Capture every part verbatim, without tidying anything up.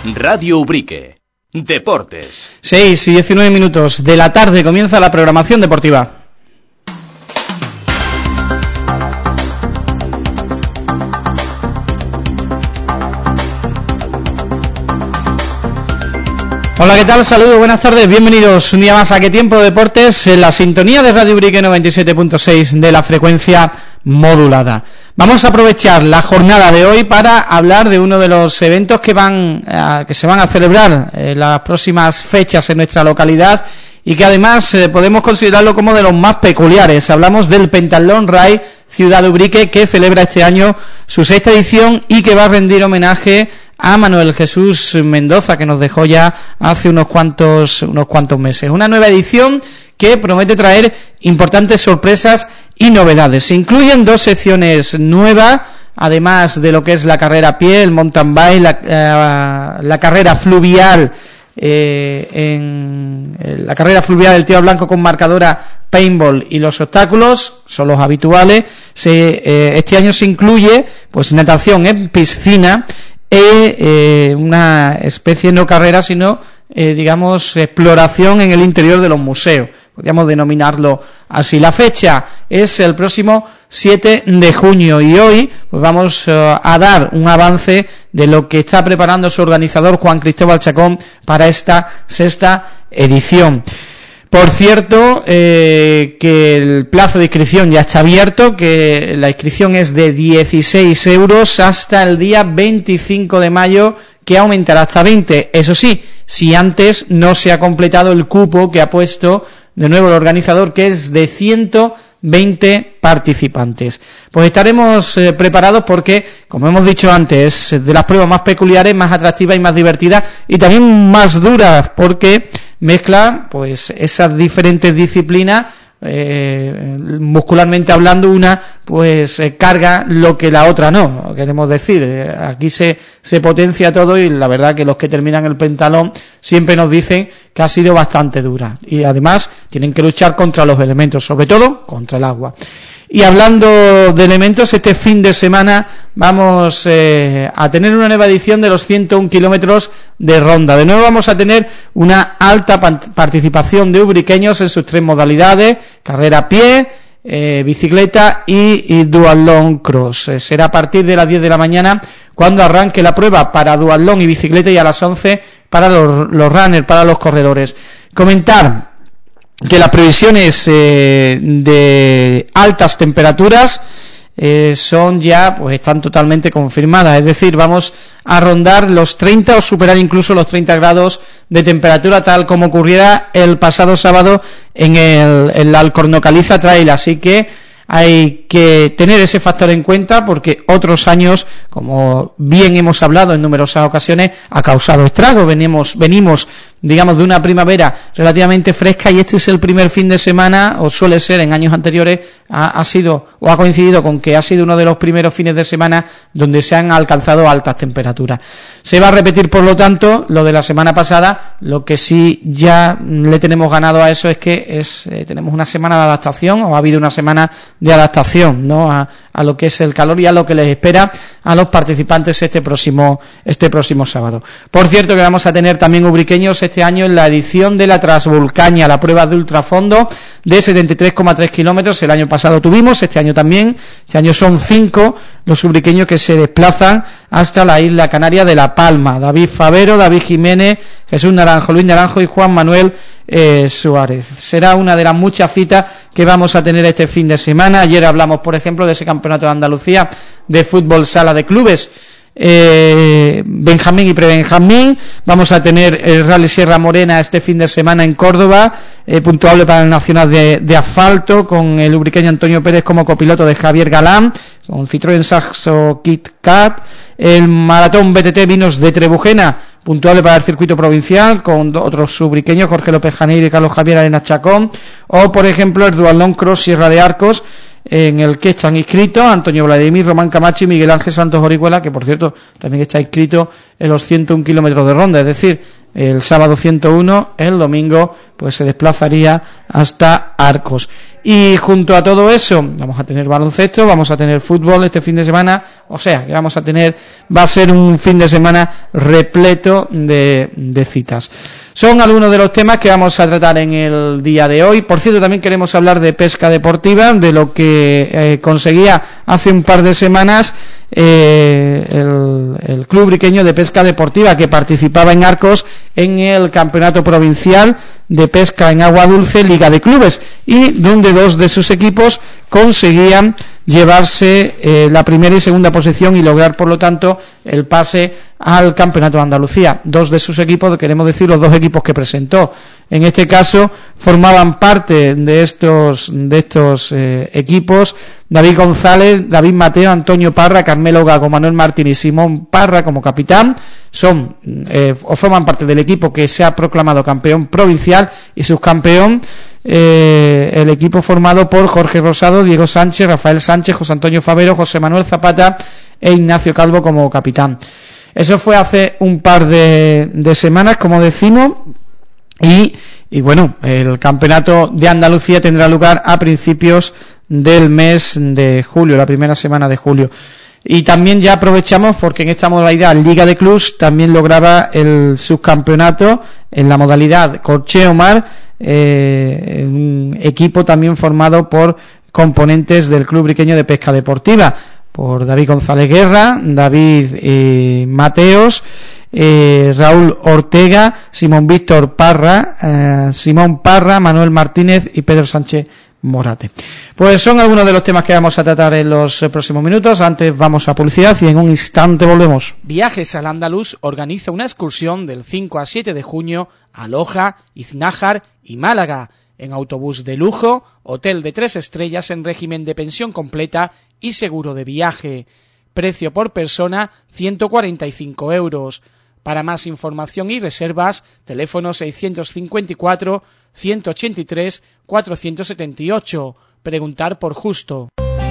Radio Ubrique. Deportes. seis y diecinueve minutos de la tarde comienza la programación deportiva. Hola, ¿qué tal? Saludos, buenas tardes, bienvenidos un día más a ¿Qué tiempo de deportes? En la sintonía de Radio Ubrique noventa y siete punto seis de la frecuencia modulada. Vamos a aprovechar la jornada de hoy para hablar de uno de los eventos que van a, que se van a celebrar en las próximas fechas en nuestra localidad y que además eh, podemos considerarlo como de los más peculiares. Hablamos del Pentatlón Ray Ciudad de Ubrique, que celebra este año su sexta edición y que va a rendir homenaje a Manuel Jesús Mendoza, que nos dejó ya hace unos cuantos unos cuantos meses. Una nueva edición que promete traer importantes sorpresas y novedades. Se incluyen dos secciones nuevas, además de lo que es la carrera a pie, el mountain bike, la, uh, la carrera fluvial, eh, en la carrera fluvial del tiro blanco con marcadora paintball y los obstáculos son los habituales. Se, eh, este año se incluye pues natación en piscina, e eh, una especie no carrera sino eh, digamos exploración en el interior de los museos, podríamos denominarlo así. La fecha es el próximo siete de junio y hoy pues vamos uh, a dar un avance de lo que está preparando su organizador Juan Cristóbal Chacón para esta sexta edición. Por cierto, eh, que el plazo de inscripción ya está abierto, que la inscripción es de dieciséis euros hasta el día veinticinco de mayo, que aumentará hasta veinte. Eso sí, si antes no se ha completado el cupo que ha puesto de nuevo el organizador, que es de ciento veinte participantes. Pues estaremos eh, preparados porque, como hemos dicho antes, es de las pruebas más peculiares, más atractivas y más divertidas y también más duras, porque mezcla pues esas diferentes disciplinas, eh, muscularmente hablando, una pues eh, carga lo que la otra no, queremos decir, eh, aquí se, se potencia todo y la verdad que los que terminan el pentalón siempre nos dicen que ha sido bastante dura y además tienen que luchar contra los elementos, sobre todo contra el agua. Y hablando de elementos, este fin de semana vamos eh, a tener una nueva edición de los ciento un kilómetros de ronda. De nuevo vamos a tener una alta participación de ubriqueños en sus tres modalidades: carrera a pie, eh, bicicleta y, y duatlón cross. Eh, será a partir de las diez de la mañana cuando arranque la prueba para duatlón y bicicleta y a las once para los, los runners, para los corredores. Comentar que las previsiones eh, de altas temperaturas eh, son ya, pues están totalmente confirmadas, es decir, vamos a rondar los treinta o superar incluso los treinta grados de temperatura, tal como ocurriera el pasado sábado en el en la Alcornocaliza Trail, así que hay que tener ese factor en cuenta porque otros años, como bien hemos hablado en numerosas ocasiones, ha causado estragos. Venimos, venimos, digamos, de una primavera relativamente fresca y este es el primer fin de semana, o suele ser en años anteriores, ha, ha sido o ha coincidido con que ha sido uno de los primeros fines de semana donde se han alcanzado altas temperaturas. Se va a repetir, por lo tanto, lo de la semana pasada. Lo que sí ya le tenemos ganado a eso es que es eh, tenemos una semana de adaptación, o ha habido una semana de adaptación, ¿no?, a, a lo que es el calor y a lo que les espera a los participantes este próximo este próximo sábado. Por cierto, que vamos a tener también ubriqueños este año en la edición de la Transvolcaña, la prueba de ultrafondo de setenta y tres coma tres kilómetros. El año pasado tuvimos, este año también. Este año son cinco los ubriqueños que se desplazan hasta la isla canaria de La Palma: David Favero, David Jiménez, Jesús Naranjo, Luis Naranjo y Juan Manuel eh, Suárez. Será una de las muchas citas que vamos a tener este fin de semana. Ayer hablamos, por ejemplo, de ese campeonato de Andalucía de fútbol sala de clubes, eh, Benjamín y Prebenjamín. Vamos a tener el Rally Sierra Morena este fin de semana en Córdoba, eh, puntuable para el Nacional de, de Asfalto, con el ubriqueño Antonio Pérez como copiloto de Javier Galán, con Citroën Saxo Kit Kat. El Maratón B T T Vinos de Trebujena, puntuable para el circuito provincial, con otros ubriqueños, Jorge López Janeiro y Carlos Javier Arenas Chacón. O, por ejemplo, el Duatlón Cross Sierra de Arcos, en el que están inscritos Antonio Vladimir, Román Camacho y Miguel Ángel Santos Orihuela, que por cierto también está inscrito en los ciento un kilómetros de ronda, es decir, el sábado ciento uno, el domingo pues se desplazaría hasta Arcos. Y junto a todo eso vamos a tener baloncesto, vamos a tener fútbol este fin de semana, o sea que vamos a tener, va a ser un fin de semana repleto de, de citas. Son algunos de los temas que vamos a tratar en el día de hoy. Por cierto, también queremos hablar de pesca deportiva, de lo que eh, conseguía hace un par de semanas eh, el, el Club Briqueño de Pesca Deportiva, que participaba en Arcos en el Campeonato Provincial de Pesca en Agua Dulce, Liga de Clubes, y donde dos de sus equipos conseguían llevarse eh, la primera y segunda posición y lograr, por lo tanto, el pase al Campeonato de Andalucía. Dos de sus equipos, queremos decir, los dos equipos que presentó. En este caso, formaban parte de estos de estos eh, equipos David González, David Mateo, Antonio Parra, Carmelo Gago, Manuel Martín y Simón Parra como capitán. Son eh, o forman parte del equipo que se ha proclamado campeón provincial, y subcampeón eh, el equipo formado por Jorge Rosado, Diego Sánchez, Rafael Sánchez, José Antonio Favero, José Manuel Zapata e Ignacio Calvo como capitán. Eso fue hace un par de, de semanas, como decimos, y, y bueno, el Campeonato de Andalucía tendrá lugar a principios del mes de julio, la primera semana de julio. Y también ya aprovechamos porque en esta modalidad Liga de Clubs también lograba el subcampeonato en la modalidad Corcheo Mar, eh, un equipo también formado por componentes del Club Briqueño de Pesca Deportiva, por David González Guerra, David eh, Mateos, eh, Raúl Ortega, Simón Víctor Parra, eh, Simón Parra, Manuel Martínez y Pedro Sánchez Morate. Pues son algunos de los temas que vamos a tratar en los próximos minutos. Antes vamos a publicidad y en un instante volvemos. Viajes al Andaluz organiza una excursión del cinco al siete de junio a Loja, Iznájar y Málaga, en autobús de lujo, hotel de tres estrellas en régimen de pensión completa y seguro de viaje. Precio por persona ciento cuarenta y cinco euros. Para más información y reservas, teléfono seiscientos cincuenta y cuatro, ciento ochenta y tres, cuatrocientos setenta y ocho. Preguntar por Justo.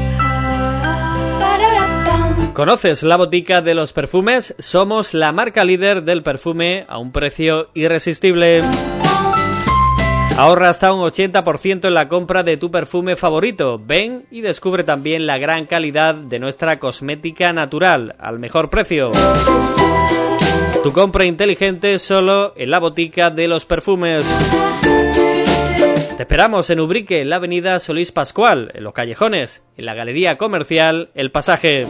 ¿Conoces la botica de los perfumes? Somos la marca líder del perfume a un precio irresistible. Ahorra hasta un ochenta por ciento en la compra de tu perfume favorito. Ven y descubre también la gran calidad de nuestra cosmética natural al mejor precio. Tu compra inteligente solo en la botica de los perfumes. Te esperamos en Ubrique, en la avenida Solís Pascual, en los callejones, en la galería comercial El Pasaje.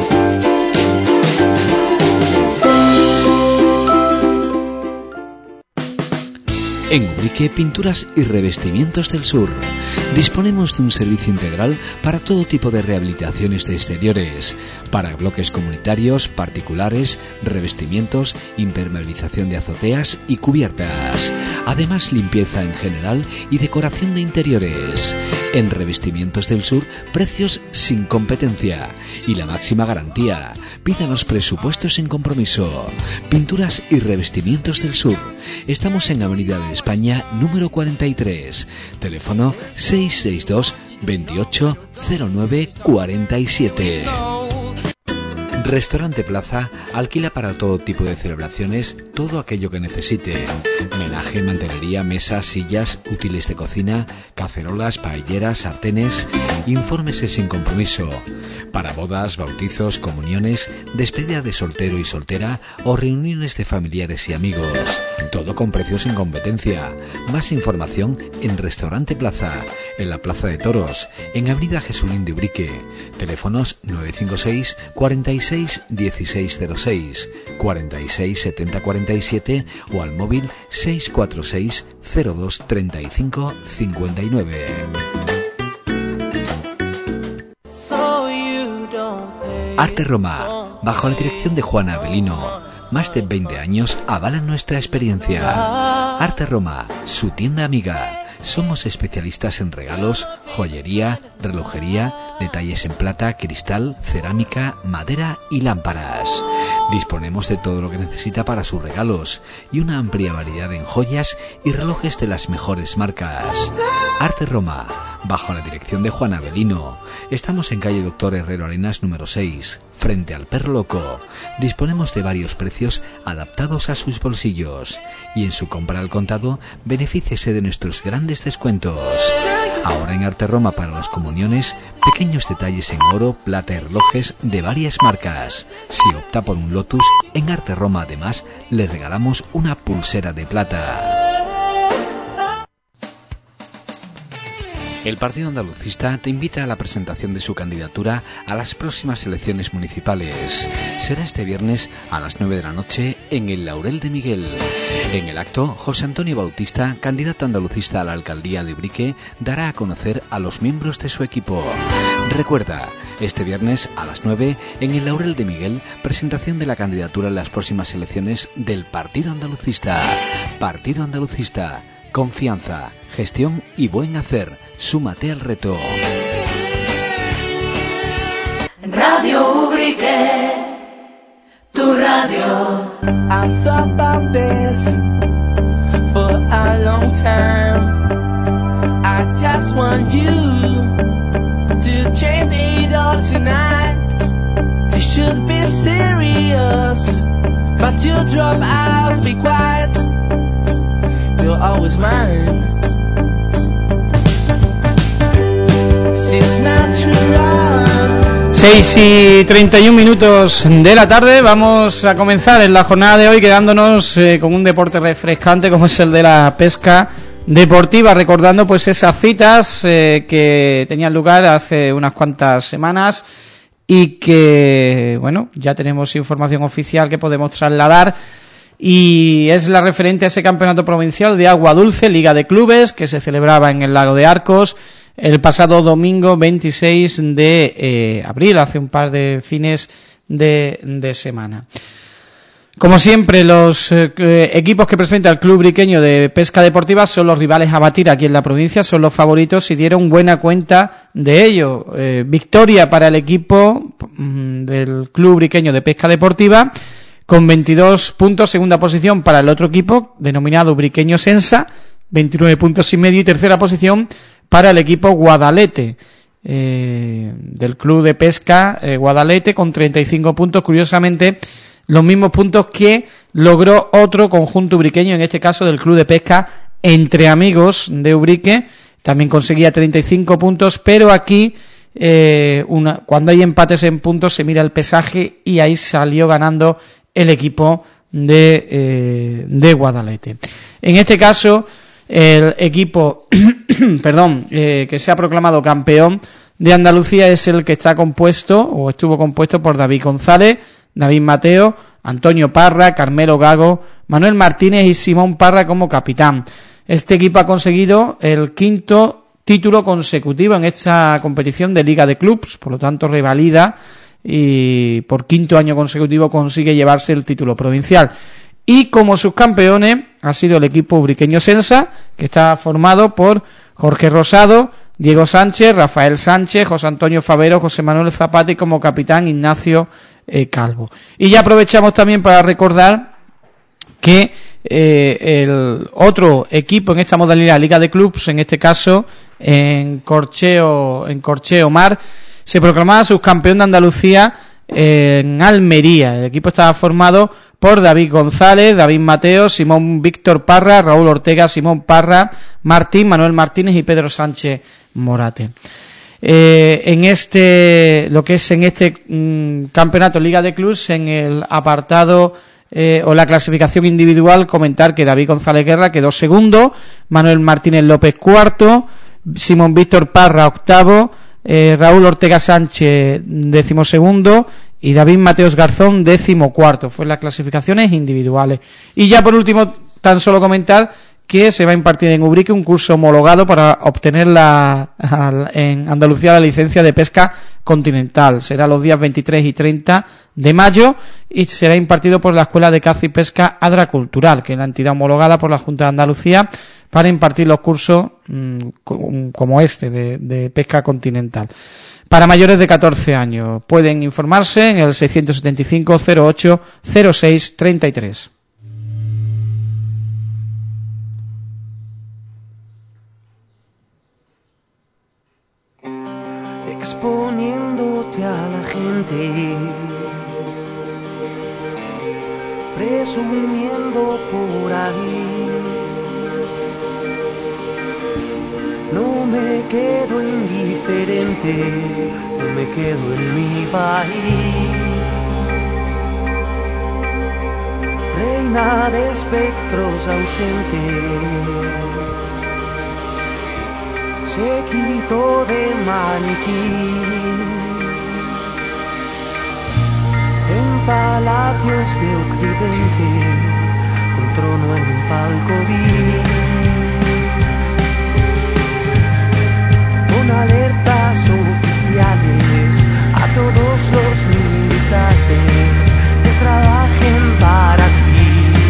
En Ubrique Pinturas y Revestimientos del Sur disponemos de un servicio integral para todo tipo de rehabilitaciones de exteriores, para bloques comunitarios, particulares, revestimientos, impermeabilización de azoteas y cubiertas. Además, limpieza en general y decoración de interiores. En Revestimientos del Sur, precios sin competencia y la máxima garantía. Pídanos presupuestos sin compromiso. Pinturas y Revestimientos del Sur. Estamos en Avenida de España número cuarenta y tres. Teléfono seiscientos sesenta y dos, veintiocho, cero nueve, cuarenta y siete. Restaurante Plaza alquila para todo tipo de celebraciones todo aquello que necesite. Menaje, mantelería, mesas, sillas, útiles de cocina, cacerolas, paelleras, sartenes. Infórmese sin compromiso. Para bodas, bautizos, comuniones, despedida de soltero y soltera o reuniones de familiares y amigos. Todo con precios sin competencia. Más información en Restaurante Plaza, en la Plaza de Toros, en Avenida Jesulín de Ubrique. Teléfonos nueve cinco seis, cuarenta y seis, dieciséis cero seis, cuarenta y seis, setenta cuarenta y siete o al móvil seis cuatro seis, cero dos, treinta y cinco, cincuenta y nueve. Arte Roma, bajo la dirección de Juana Avelino. Más de veinte años avalan nuestra experiencia. Arte Roma, su tienda amiga. Somos especialistas en regalos, joyería, relojería, detalles en plata, cristal, cerámica, madera y lámparas. Disponemos de todo lo que necesita para sus regalos y una amplia variedad en joyas y relojes de las mejores marcas. Arte Roma, bajo la dirección de Juan Avelino. Estamos en calle Doctor Herrero Arenas número seis, frente al Perro Loco. Disponemos de varios precios adaptados a sus bolsillos y en su compra al contado benefíciese de nuestros grandes descuentos. Ahora en Arte Roma para las comuniones, pequeños detalles en oro, plata y relojes de varias marcas. Si opta por un Lotus, en Arte Roma además le regalamos una pulsera de plata. El Partido Andalucista te invita a la presentación de su candidatura a las próximas elecciones municipales. Será este viernes a las nueve de la noche en el Laurel de Miguel. En el acto, José Antonio Bautista, candidato andalucista a la alcaldía de Ubrique, dará a conocer a los miembros de su equipo. Recuerda, este viernes a las nueve en el Laurel de Miguel, presentación de la candidatura en las próximas elecciones del Partido Andalucista. Partido Andalucista. Confianza, gestión y buen hacer. Súmate al reto. Radio Ubrique, tu radio. I thought about this for a long time. I just want you to change it all tonight. You should be serious, but you drop out to be quiet. You're always mine. Since natural. seis y treinta y un minutos de la tarde. Vamos a comenzar en la jornada de hoy quedándonos eh, con un deporte refrescante como es el de la pesca deportiva, recordando pues esas citas eh, que tenían lugar hace unas cuantas semanas y que, bueno, ya tenemos información oficial que podemos trasladar. Y es la referente a ese campeonato provincial de agua dulce, Liga de Clubes, que se celebraba en el Lago de Arcos el pasado domingo veintiséis de eh, abril, hace un par de fines de, de semana. Como siempre, los eh, equipos que presenta el Club Ubriqueño de Pesca Deportiva son los rivales a batir aquí en la provincia, son los favoritos y dieron buena cuenta de ello. Eh, victoria para el equipo mm, del Club Ubriqueño de Pesca Deportiva, con veintidós puntos, segunda posición para el otro equipo, denominado Ubriqueño Sensa, veintinueve puntos y medio, y tercera posición para el equipo Guadalete, eh, del Club de Pesca eh, Guadalete, con treinta y cinco puntos, curiosamente los mismos puntos que logró otro conjunto ubriqueño, en este caso del Club de Pesca Entre Amigos de Ubrique, también conseguía treinta y cinco puntos, pero aquí eh, una, cuando hay empates en puntos se mira el pesaje y ahí salió ganando el equipo de, eh, de Guadalete. En este caso, el equipo perdón, eh, que se ha proclamado campeón de Andalucía es el que está compuesto, o estuvo compuesto por David González, David Mateo, Antonio Parra, Carmelo Gago, Manuel Martínez y Simón Parra como capitán. Este equipo ha conseguido el quinto título consecutivo en esta competición de Liga de Clubs, por lo tanto revalida y por quinto año consecutivo consigue llevarse el título provincial. Y como subcampeones ha sido el equipo ubriqueño Sensa, que está formado por Jorge Rosado, Diego Sánchez, Rafael Sánchez, José Antonio Favero, José Manuel Zapata y como capitán Ignacio eh, Calvo. Y ya aprovechamos también para recordar que eh, el otro equipo en esta modalidad Liga de Clubs, en este caso en Corcheo, en Corcheo Mar, se proclamaba subcampeón de Andalucía en Almería. El equipo estaba formado por David González, David Mateo, Simón Víctor Parra, Raúl Ortega, Simón Parra, Martín, Manuel Martínez y Pedro Sánchez Morate. Eh, en este, lo que es en este mmm, campeonato Liga de Clubs, en el apartado eh, o la clasificación individual, comentar que David González Guerra quedó segundo, Manuel Martínez López cuarto, Simón Víctor Parra octavo, eh, Raúl Ortega Sánchez decimosegundo y David Mateos Garzón décimo cuarto. Fue en las clasificaciones individuales. Y ya por último, tan solo comentar que se va a impartir en Ubrique un curso homologado para obtener la, en Andalucía la licencia de pesca continental. Será los días veintitrés y treinta de mayo y será impartido por la Escuela de Caza y Pesca Adra Cultural, que es la entidad homologada por la Junta de Andalucía para impartir los cursos mmm, como este de, de pesca continental. Para mayores de catorce años pueden informarse en el seiscientos setenta y cinco cero ocho cero seis treinta y tres. Exponiéndote a la gente, presumiendo por ahí, no me quedo indiferente, no me quedo en mi país. Reina de espectros ausentes, séquito de maniquí. En palacios de Occidente, con trono en un palco vi, con alertas oficiales a todos los militares que trabajen para ti.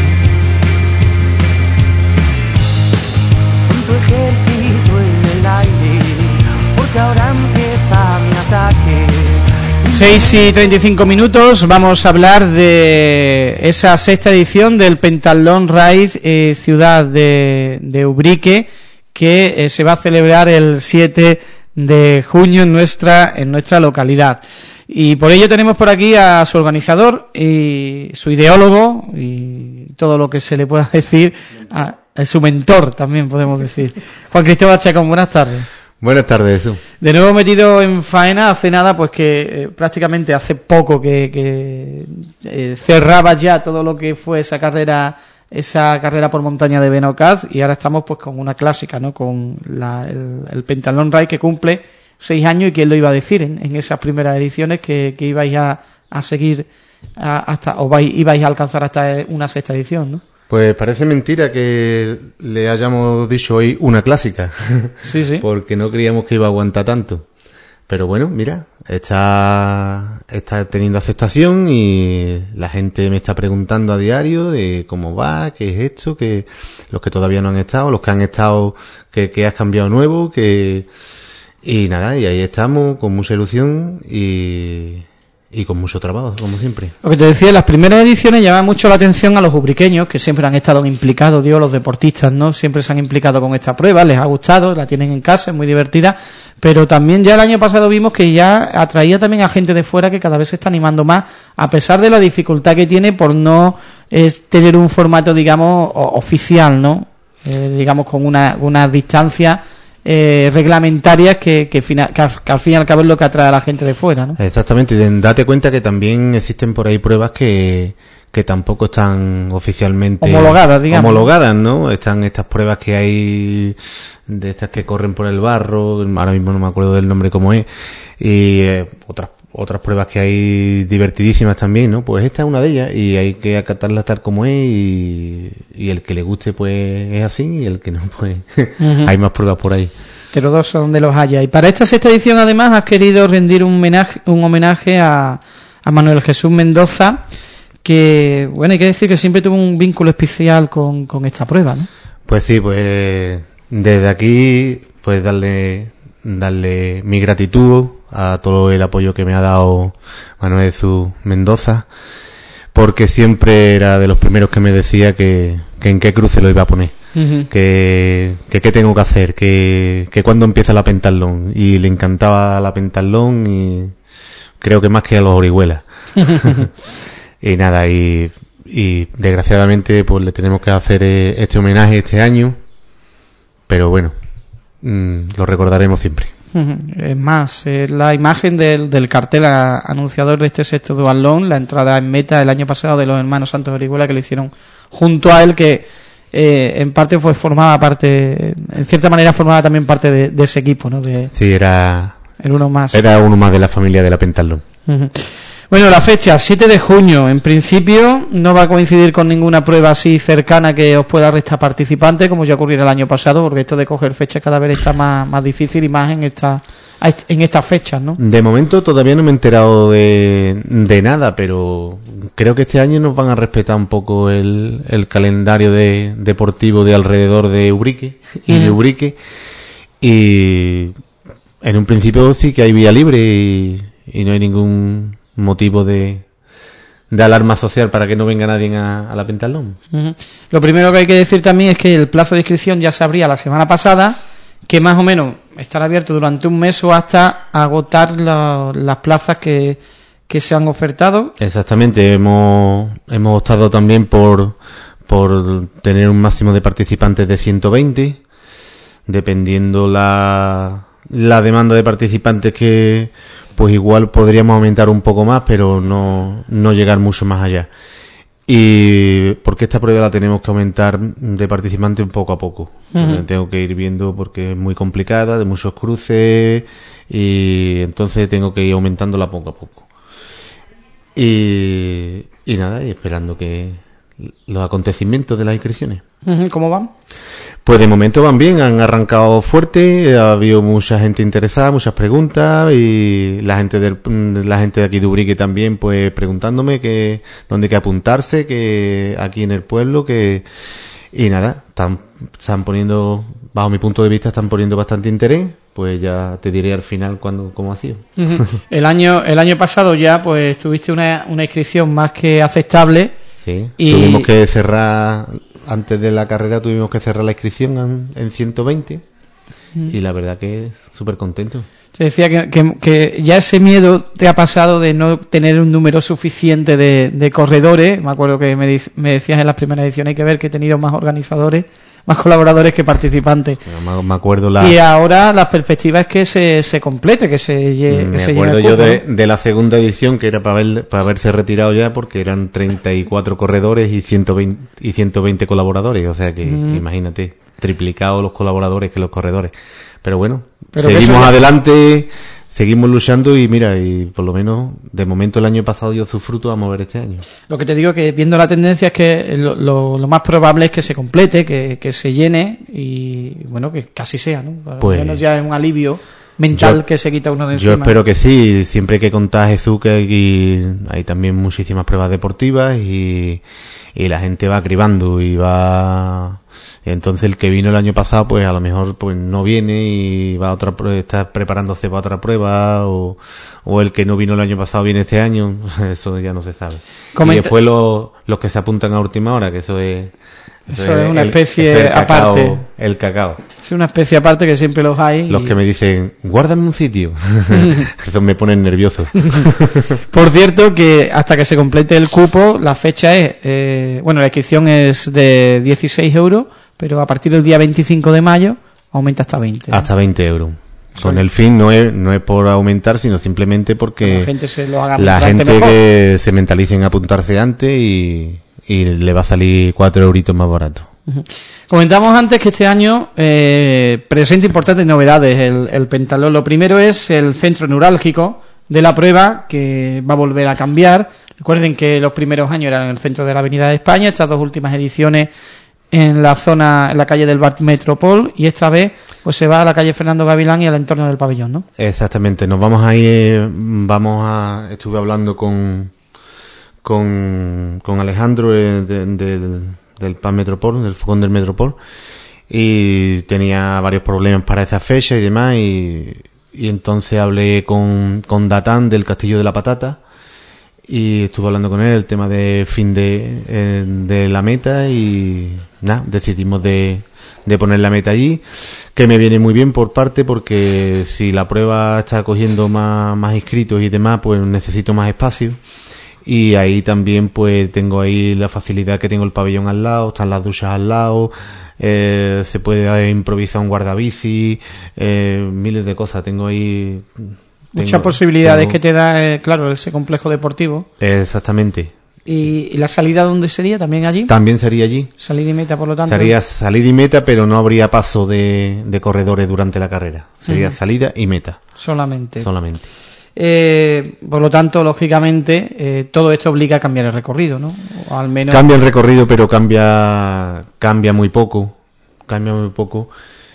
Con tu ejército en el aire, porque ahora empieza mi ataque. seis y treinta y cinco minutos, vamos a hablar de esa sexta edición del Pentathlon Raid eh, Ciudad de, de Ubrique, que eh, se va a celebrar el siete de junio en nuestra en nuestra localidad. Y por ello tenemos por aquí a su organizador y su ideólogo y todo lo que se le pueda decir, a, a su mentor también podemos decir. Juan Cristóbal Chacón, buenas tardes. Buenas tardes, Jesús. De nuevo metido en faena, hace nada, pues que eh, prácticamente hace poco que, que eh, cerraba ya todo lo que fue esa carrera esa carrera por montaña de Benaucaz, y ahora estamos pues con una clásica, ¿no? Con la, el, el Pentathlon Raid, que cumple seis años, y quién lo iba a decir en, en esas primeras ediciones que, que ibais a, a seguir a, hasta o vais, ibais a alcanzar hasta una sexta edición, ¿no? Pues parece mentira que le hayamos dicho hoy una clásica. Sí, sí. Porque no creíamos que iba a aguantar tanto. Pero bueno, mira, está, está teniendo aceptación y la gente me está preguntando a diario de cómo va, qué es esto, que los que todavía no han estado, los que han estado, que, que has cambiado nuevo, que, y nada, y ahí estamos con mucha ilusión y, y con mucho trabajo, como siempre. Lo que te decía, las primeras ediciones llaman mucho la atención a los ubriqueños, que siempre han estado implicados, digo, los deportistas, ¿no? Siempre se han implicado con esta prueba, les ha gustado, la tienen en casa, es muy divertida, pero también ya el año pasado vimos que ya atraía también a gente de fuera que cada vez se está animando más, a pesar de la dificultad que tiene por no eh, tener un formato, digamos, oficial, ¿no? Eh, digamos, con una, una distancia Eh, reglamentarias que, que, fina, que, al, que al fin y al cabo es lo que atrae a la gente de fuera, ¿no? Exactamente, y date cuenta que también existen por ahí pruebas que, que tampoco están oficialmente homologadas, digamos. Homologadas, ¿no? Están estas pruebas que hay, de estas que corren por el barro, ahora mismo no me acuerdo del nombre cómo es, y eh, otras otras pruebas que hay divertidísimas también, ¿no? Pues esta es una de ellas y hay que acatarla tal como es, y, y el que le guste pues es así, y el que no pues uh-huh. Hay más pruebas por ahí. Pero dos son de los haya. Y para esta sexta edición además has querido rendir un homenaje, un homenaje a, a Manuel Jesús Mendoza, que bueno, hay que decir que siempre tuvo un vínculo especial con, con esta prueba, ¿no? Pues sí, pues desde aquí pues darle darle mi gratitud a todo el apoyo que me ha dado Manuel Jesús Mendoza, porque siempre era de los primeros que me decía que, que en qué cruce lo iba a poner, uh-huh. que, que qué tengo que hacer, que, que cuándo empieza la Pentathlon, y le encantaba la Pentathlon, y creo que más que a los Orihuelas. Y nada, y, y desgraciadamente pues le tenemos que hacer este homenaje este año, pero bueno, mmm, lo recordaremos siempre. Es más, eh, la imagen del, del cartel a, anunciador de este sexto duatlón, la entrada en meta el año pasado de los hermanos Santos Orihuela, que lo hicieron junto a él, que eh, en parte fue formaba parte, en cierta manera formaba también parte de, de ese equipo, ¿no? De, sí, era el uno más. Era uno más de la familia de la Pentathlon. Uh-huh. Bueno, la fecha, siete de junio, en principio no va a coincidir con ninguna prueba así cercana que os pueda restar participantes, como ya ocurrió el año pasado, porque esto de coger fechas cada vez está más, más difícil, y más en esta, en estas fechas, ¿no? De momento todavía no me he enterado de, de nada, pero creo que este año nos van a respetar un poco el, el calendario de, deportivo de alrededor de Ubrique y uh-huh. de Ubrique, y en un principio sí que hay vía libre y, y no hay ningún motivo de, de alarma social para que no venga nadie a, a la Pentathlon. Uh-huh. Lo primero que hay que decir también es que el plazo de inscripción ya se abría la semana pasada, que más o menos estará abierto durante un mes o hasta agotar la, las plazas que, que se han ofertado. Exactamente, hemos hemos optado también por por tener un máximo de participantes de ciento veinte. dependiendo la, la demanda de participantes, que pues igual podríamos aumentar un poco más, pero no, no llegar mucho más allá. Y porque esta prueba la tenemos que aumentar de participantes poco a poco. Uh-huh. Tengo que ir viendo porque es muy complicada, de muchos cruces, y entonces tengo que ir aumentándola poco a poco. Y, y nada, y esperando que los acontecimientos de las inscripciones. Uh-huh. ¿Cómo van? Pues de momento van bien, han arrancado fuerte, ha habido mucha gente interesada, muchas preguntas, y la gente del, la gente de aquí de Ubrique también, pues preguntándome que dónde hay que apuntarse, que aquí en el pueblo, que y nada, están, están poniendo, bajo mi punto de vista, están poniendo bastante interés. Pues ya te diré al final cuándo, cómo ha sido. Uh-huh. El año, el año pasado ya, pues tuviste una, una inscripción más que aceptable. Sí. Y tuvimos que cerrar. Antes de la carrera tuvimos que cerrar la inscripción en, en ciento veinte, mm. y la verdad que súper contento. Te decía que, que, que ya ese miedo te ha pasado de no tener un número suficiente de, de corredores. Me acuerdo que me, me decías en las primeras ediciones, hay que ver que he tenido más organizadores, más colaboradores que participantes. Bueno, me acuerdo la... Y ahora la perspectiva es que se, se complete, que se llene. Me que se acuerdo llene el yo cupo, de, ¿no? de la segunda edición, que era para, ver, para haberse retirado ya, porque eran treinta y cuatro corredores y ciento veinte, y ciento veinte colaboradores. O sea que, mm. imagínate, triplicado los colaboradores que los corredores. Pero bueno, Pero seguimos ya... adelante, seguimos luchando, y mira, y por lo menos de momento el año pasado dio su fruto, vamos a ver este año. Lo que te digo que viendo la tendencia es que lo, lo, lo más probable es que se complete, que, que se llene, y bueno, que casi sea, ¿no? Por pues, lo menos ya es un alivio mental yo, que se quita uno de encima. Yo espero que sí, siempre hay que contar, Jesús, que aquí hay también muchísimas pruebas deportivas, y, y la gente va cribando y va... Entonces el que vino el año pasado, pues a lo mejor pues no viene y va a otra prueba, está preparándose para otra prueba, o, o el que no vino el año pasado viene este año. Eso ya no se sabe. Comenta... Y después los, los que se apuntan a última hora, que eso es... Eso, eso es una el, especie el cacao, aparte. El cacao. Es una especie aparte que siempre los hay. Los y... que me dicen, guárdame un sitio. Eso me ponen nervioso. Por cierto, que hasta que se complete el cupo, la fecha es... Eh, bueno, la inscripción es de dieciséis euros, pero a partir del día veinticinco de mayo aumenta hasta veinte. ¿No? Hasta veinte euros. Con el fin no es no es por aumentar, sino simplemente porque la gente se lo haga la gente mejor. Que se mentalice en apuntarse antes, y, y le va a salir cuatro euritos más barato. Uh-huh. Comentamos antes que este año eh, presenta importantes novedades el, el Pentaló. Lo primero es el centro neurálgico de la prueba, que va a volver a cambiar. Recuerden que los primeros años eran en el centro de la Avenida de España, estas dos últimas ediciones en la zona, en la calle del Bar Metropol, y esta vez pues se va a la calle Fernando Gavilán y al entorno del pabellón, ¿no? Exactamente, nos vamos a ir, vamos a, estuve hablando con con, con Alejandro eh, de, del, del Pan Metropol, del Fogón del Metropol, y tenía varios problemas para esa fecha y demás, y, y entonces hablé con, con Datán del Castillo de la Patata, y estuve hablando con él el tema de fin de, eh, de la meta, y nada, decidimos de, de poner la meta allí, que me viene muy bien por parte, porque si la prueba está cogiendo más, más inscritos y demás, pues necesito más espacio, y ahí también pues tengo ahí la facilidad que tengo el pabellón al lado, están las duchas al lado, eh, se puede improvisar un guardabici, eh, miles de cosas, tengo ahí... Muchas tengo, posibilidades tengo... que te da, eh, claro, ese complejo deportivo. Exactamente. ¿Y, ¿Y la salida dónde sería? ¿También allí? También sería allí. Salida y meta, por lo tanto. Sería salida y meta, pero no habría paso de, de corredores durante la carrera. Sería uh-huh. salida y meta. Solamente. Solamente. Eh, por lo tanto, lógicamente, eh, todo esto obliga a cambiar el recorrido, ¿no? O al menos... Cambia el recorrido, pero cambia, cambia muy poco. Cambia muy poco.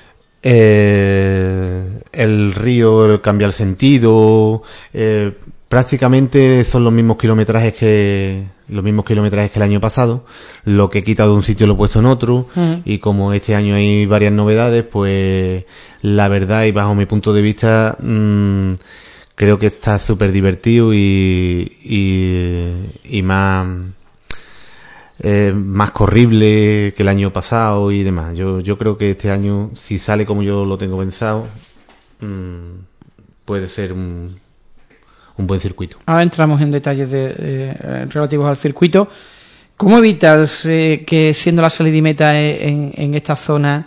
Eh, el río cambia el sentido, eh, prácticamente son los mismos kilometrajes que los mismos kilometrajes que el año pasado, lo que he quitado de un sitio lo he puesto en otro, uh-huh. y como este año hay varias novedades, pues la verdad, y bajo mi punto de vista, mmm, creo que está súper divertido y, y, y más Eh, más corrible que el año pasado y demás. Yo yo creo que este año, si sale como yo lo tengo pensado, mmm, puede ser un, un buen circuito. Ahora entramos en detalles de, de, relativos al circuito. ¿Cómo evitas eh, que, siendo la salida y meta en, en esta zona,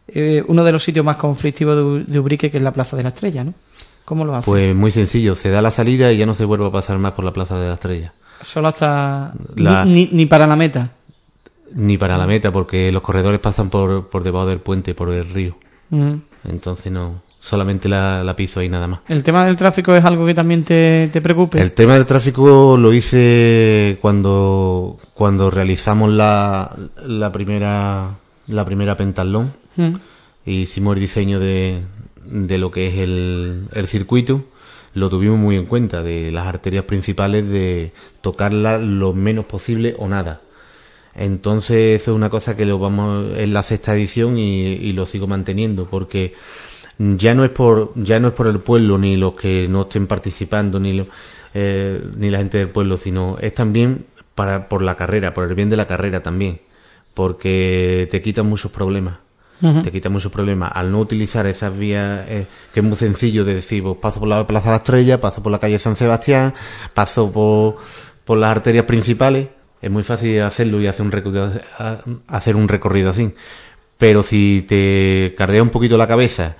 eh, uno de los sitios más conflictivos de, de Ubrique, que es la Plaza de la Estrella, ¿no? ¿Cómo lo hace? Pues muy sencillo, se da la salida y ya no se vuelve a pasar más por la Plaza de la Estrella. Solo hasta... La... Ni, ni, ni para la meta. Ni para la meta, porque los corredores pasan por, por debajo del puente, por el río. Uh-huh. Entonces no, solamente la, la piso ahí nada más. ¿El tema del tráfico es algo que también te, te preocupe? El tema del tráfico lo hice cuando cuando realizamos la, la primera la primera pentatlón. Uh-huh. Hicimos el diseño de, de lo que es el, el circuito. Lo tuvimos muy en cuenta, de las arterias principales, de tocarlas lo menos posible o nada. Entonces eso es una cosa que lo vamos en la sexta edición y, y lo sigo manteniendo, porque ya no es por ya no es por el pueblo, ni los que no estén participando, ni lo, eh, ni la gente del pueblo, sino es también para por la carrera, por el bien de la carrera también, porque te quitan muchos problemas. Uh-huh. Te quita muchos problemas al no utilizar esas vías, eh, que es muy sencillo de decir, pues paso por la Plaza de la Estrella, paso por la calle San Sebastián, paso por, por las arterias principales. Es muy fácil hacerlo y hacer un recorrido, hacer un recorrido así. Pero si te cardea un poquito la cabeza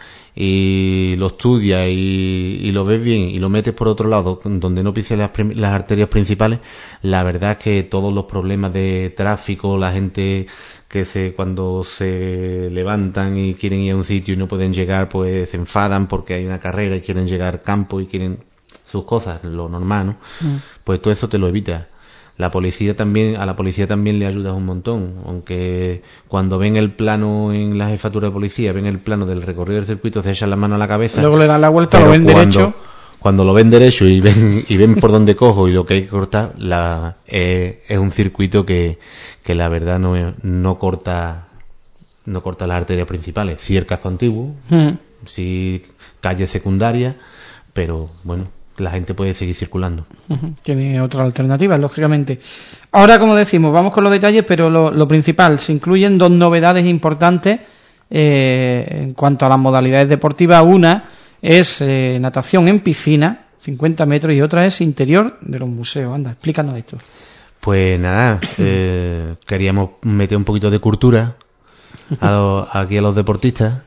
y lo estudias y, y lo ves bien y lo metes por otro lado, donde no pises las, las arterias principales, la verdad es que todos los problemas de tráfico, la gente que se cuando se levantan y quieren ir a un sitio y no pueden llegar, pues se enfadan porque hay una carrera y quieren llegar al campo y quieren sus cosas, lo normal, ¿no? Mm. Pues todo eso te lo evitas. La policía también, a la policía también le ayudas un montón, aunque cuando ven el plano en la jefatura de policía, ven el plano del recorrido del circuito, se echan la mano a la cabeza. Luego le dan la vuelta, lo ven cuando, derecho. Cuando lo ven derecho y ven y ven por dónde cojo y lo que hay que cortar, la, eh, es un circuito que, que la verdad no, no corta, no corta las arterias principales. Sí el casco antiguo, uh-huh. Sí calles secundarias, pero bueno, la gente puede seguir circulando. Uh-huh. Tiene otras alternativas, lógicamente. Ahora, como decimos, vamos con los detalles, pero lo, lo principal, se incluyen dos novedades importantes eh, en cuanto a las modalidades deportivas. Una es eh, natación en piscina, cincuenta metros, y otra es interior de los museos. Anda, explícanos esto. Pues nada, eh, queríamos meter un poquito de cultura a los, aquí a los deportistas,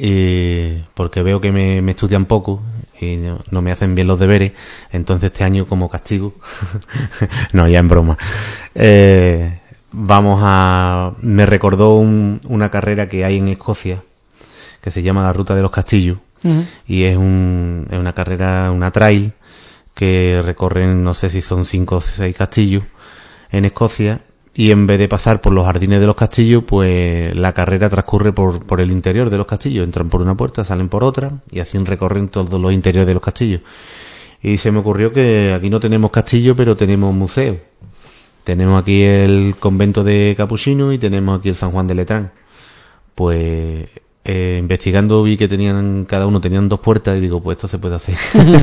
y porque veo que me, me estudian poco y no, no me hacen bien los deberes, entonces este año como castigo no, ya en broma, eh, vamos a me recordó un, una carrera que hay en Escocia que se llama la Ruta de los Castillos. Uh-huh. Y es, un, es una carrera, una trail que recorren, no sé si son cinco o seis castillos en Escocia, y en vez de pasar por los jardines de los castillos, pues la carrera transcurre por, por el interior de los castillos. Entran por una puerta, salen por otra, y así recorren todos los interiores de los castillos. Y se me ocurrió que aquí no tenemos castillo, pero tenemos museo. Tenemos aquí el convento de Capuchino y tenemos aquí el San Juan de Letrán. Pues eh, investigando vi que tenían, cada uno tenían dos puertas, y digo, pues esto se puede hacer.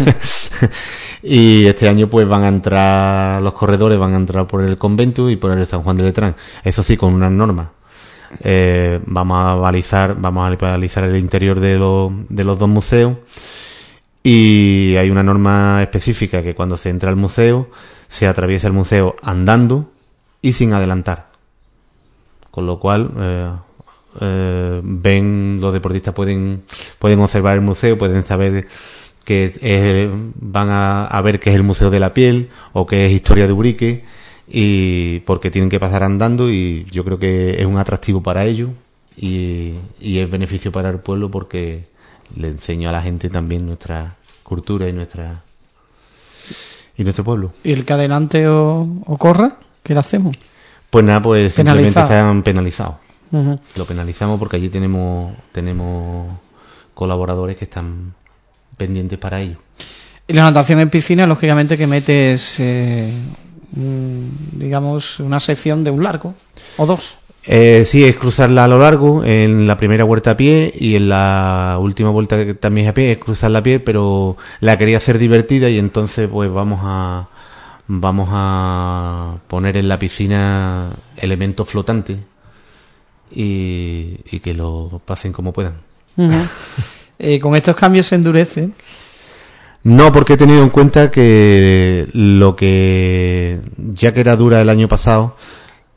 Y este año pues van a entrar, los corredores van a entrar por el convento y por el San Juan de Letrán. Eso sí, con unas normas. Eh, vamos a balizar, vamos a balizar el interior de los, de los dos museos. Y hay una norma específica que cuando se entra al museo, se atraviesa el museo andando y sin adelantar. Con lo cual, eh, eh, ven, los deportistas pueden, pueden observar el museo, pueden saber que es, es, van a, a ver qué es el Museo de la Piel o qué es Historia de Ubrique, y porque tienen que pasar andando, y yo creo que es un atractivo para ellos y, y es beneficio para el pueblo, porque le enseño a la gente también nuestra cultura y nuestra y nuestro pueblo. ¿Y el que adelante o, o corra? ¿Qué le hacemos? Pues nada, pues Penalizado. Simplemente están penalizados. Uh-huh. Lo penalizamos porque allí tenemos tenemos colaboradores que están pendientes para ello. Y la natación en piscina, lógicamente que metes, eh, un, digamos, una sección de un largo o dos. Eh, sí, es cruzarla a lo largo, en la primera vuelta a pie, y en la última vuelta que también es a pie, es cruzarla a pie, pero la quería hacer divertida, y entonces pues vamos a vamos a poner en la piscina elementos flotantes y, y que lo pasen como puedan. Uh-huh. Eh, con estos cambios se endurece. No, porque he tenido en cuenta que lo que ya que era dura el año pasado,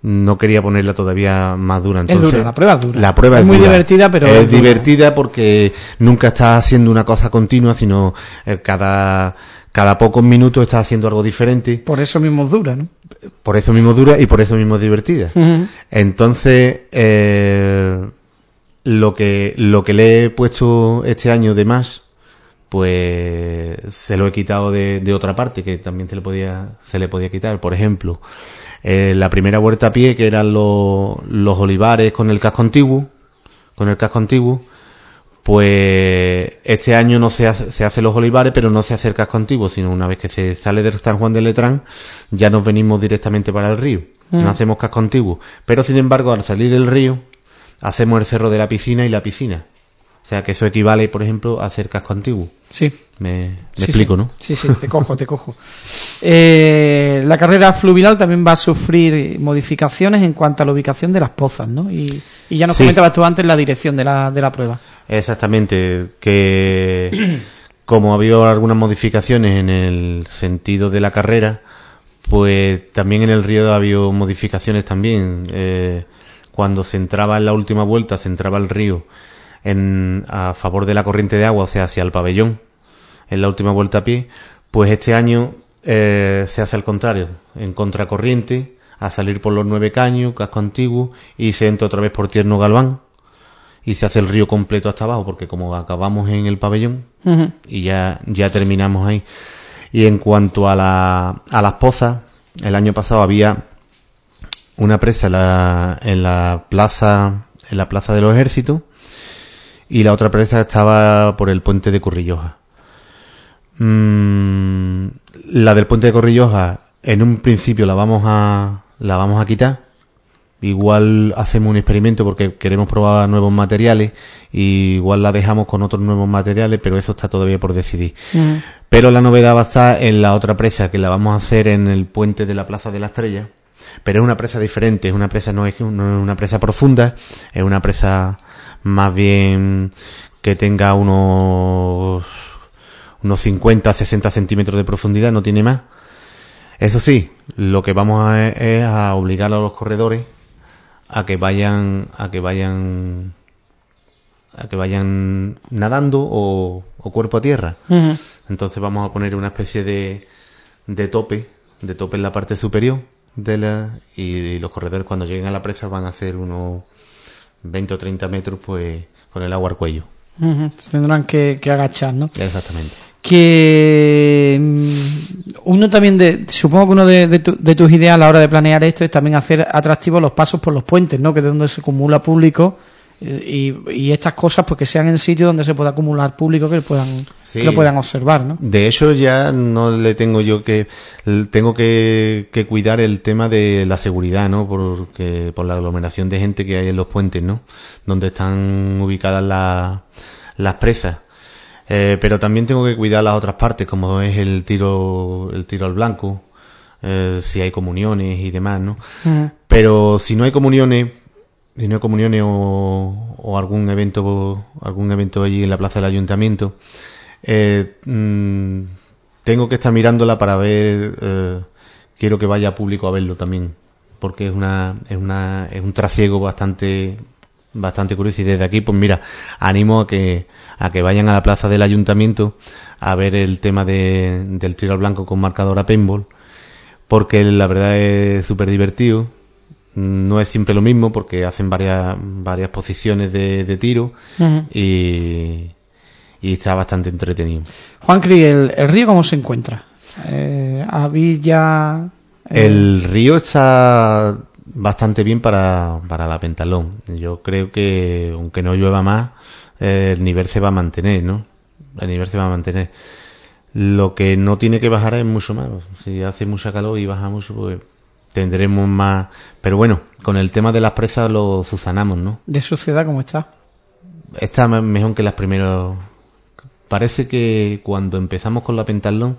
no quería ponerla todavía más dura. Entonces, es dura, la prueba es dura. La prueba es, es muy dura. divertida, pero es, es dura. divertida porque nunca estás haciendo una cosa continua, sino eh, cada cada pocos minutos estás haciendo algo diferente. Por eso mismo es dura, ¿no? Por eso mismo dura y por eso mismo es divertida. Uh-huh. Entonces, eh, lo que lo que le he puesto este año de más, pues se lo he quitado de, de otra parte que también se le podía se le podía quitar. Por ejemplo, eh, la primera vuelta a pie, que eran los los olivares con el casco antiguo, con el casco antiguo, pues este año no se hace, se hace los olivares, pero no se hace el casco antiguo, sino una vez que se sale de San Juan de Letrán, ya nos venimos directamente para el río. Mm. No hacemos casco antiguo. Pero sin embargo, al salir del río, hacemos el cerro de la piscina y la piscina. O sea que eso equivale, por ejemplo, a hacer casco antiguo. Sí. Me, me sí, explico, sí. ¿no? Sí, sí, te cojo, te cojo. Eh, la carrera fluvial también va a sufrir modificaciones en cuanto a la ubicación de las pozas, ¿no? Y, y ya nos sí. comentabas tú antes la dirección de la, de la prueba. Exactamente, que como ha habido algunas modificaciones en el sentido de la carrera, pues también en el río ha habido modificaciones también. Eh, cuando se entraba en la última vuelta, se entraba el río en a favor de la corriente de agua, o sea, hacia el pabellón, en la última vuelta a pie, pues este año eh, se hace al contrario, en contracorriente, a salir por los Nueve Caños, casco antiguo, y se entra otra vez por Tierno Galván, y se hace el río completo hasta abajo, porque como acabamos en el pabellón, uh-huh. y ya, ya terminamos ahí. Y en cuanto a la, a las pozas, el año pasado había una presa en la, en la plaza, en la plaza de los Ejércitos, y la otra presa estaba por el puente de Corrilloja. Mm, la del puente de Corrilloja, en un principio la vamos a, la vamos a quitar. Igual hacemos un experimento porque queremos probar nuevos materiales, y igual la dejamos con otros nuevos materiales, pero eso está todavía por decidir. Uh-huh. Pero la novedad va a estar en la otra presa, que la vamos a hacer en el puente de la Plaza de la Estrella, pero es una presa diferente, es una presa, no es, no es una presa profunda, es una presa más bien que tenga unos unos cincuenta, sesenta centímetros de profundidad, no tiene más. Eso sí, lo que vamos a es a obligar a los corredores a que vayan a que vayan a que vayan nadando o, o cuerpo a tierra. Uh-huh. Entonces vamos a poner una especie de de tope, de tope en la parte superior de la, y, y los corredores cuando lleguen a la presa van a hacer unos veinte o treinta metros, pues con el agua al cuello. Uh-huh. Tendrán que, que agachar, ¿no? Exactamente. Que uno también, de, supongo que uno de, de, tu, de tus ideas a la hora de planear esto es también hacer atractivos los pasos por los puentes, ¿no? Que es donde se acumula público, y, y estas cosas pues que sean en sitios donde se pueda acumular público que puedan sí. que lo puedan observar, ¿no? De hecho ya no le tengo yo que tengo que, que cuidar el tema de la seguridad, ¿no? Porque por la aglomeración de gente que hay en los puentes, ¿no? Donde están ubicadas la, las presas. Eh, pero también tengo que cuidar las otras partes, como es el tiro el tiro al blanco, eh, si hay comuniones y demás, ¿no? Uh-huh. Pero si no hay comuniones si no hay comuniones o, o algún evento algún evento allí en la plaza del ayuntamiento, eh, mmm, tengo que estar mirándola para ver, eh, quiero que vaya público a verlo también, porque es una es una es un trasiego bastante bastante curioso, y desde aquí pues mira, animo a que a que vayan a la plaza del ayuntamiento a ver el tema de, del tiro al blanco con marcador a paintball, porque la verdad es súper divertido. No es siempre lo mismo porque hacen varias varias posiciones de, de tiro, uh-huh. y, y está bastante entretenido. Juancri, ¿el, el río cómo se encuentra? Eh, ¿Habéis ya...? Eh... El río está bastante bien para, para la pentalón. Yo creo que aunque no llueva más, eh, el nivel se va a mantener, ¿no? El nivel se va a mantener. Lo que no tiene que bajar es mucho más. Si hace mucha calor y baja mucho, pues tendremos más. Pero bueno, con el tema de las presas lo subsanamos, ¿no? ¿De suciedad cómo está? Está mejor que las primeras. Parece que cuando empezamos con la pentalón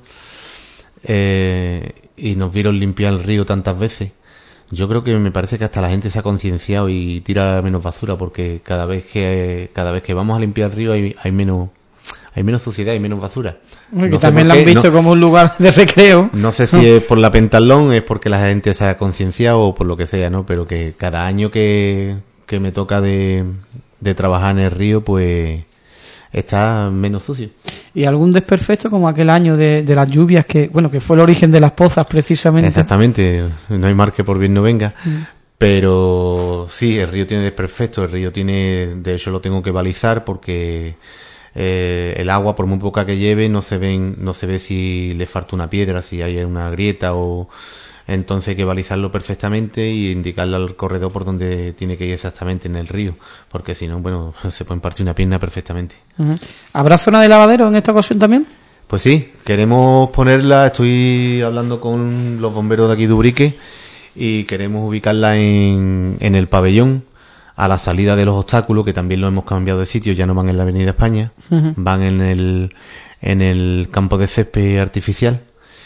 eh, y nos vieron limpiar el río tantas veces, yo creo que me parece que hasta la gente se ha concienciado y tira menos basura, porque cada vez que cada vez que vamos a limpiar el río hay, hay menos hay menos suciedad y menos basura. Que no también lo han visto no, como un lugar de recreo. No sé si es por la pentalón, es porque la gente se ha concienciado o por lo que sea, ¿no? Pero que cada año que, que me toca de, de trabajar en el río, pues está menos sucio. ¿Y algún desperfecto como aquel año de, de las lluvias que, bueno, que fue el origen de las pozas precisamente? Exactamente, no hay mal que por bien no venga. Mm. Pero sí, el río tiene desperfectos, el río tiene, de hecho lo tengo que balizar porque eh, el agua, por muy poca que lleve, no se ven, no se ve si le falta una piedra, si hay una grieta o... Entonces hay que balizarlo perfectamente y indicarle al corredor por dónde tiene que ir exactamente en el río, porque si no, bueno, se pueden partir una pierna perfectamente. Uh-huh. ¿Habrá zona de lavadero en esta ocasión también? Pues sí, queremos ponerla, estoy hablando con los bomberos de aquí de Ubrique y queremos ubicarla en, en el pabellón, a la salida de los obstáculos, que también lo hemos cambiado de sitio, ya no van en la Avenida España, uh-huh. van en el, en el campo de césped artificial.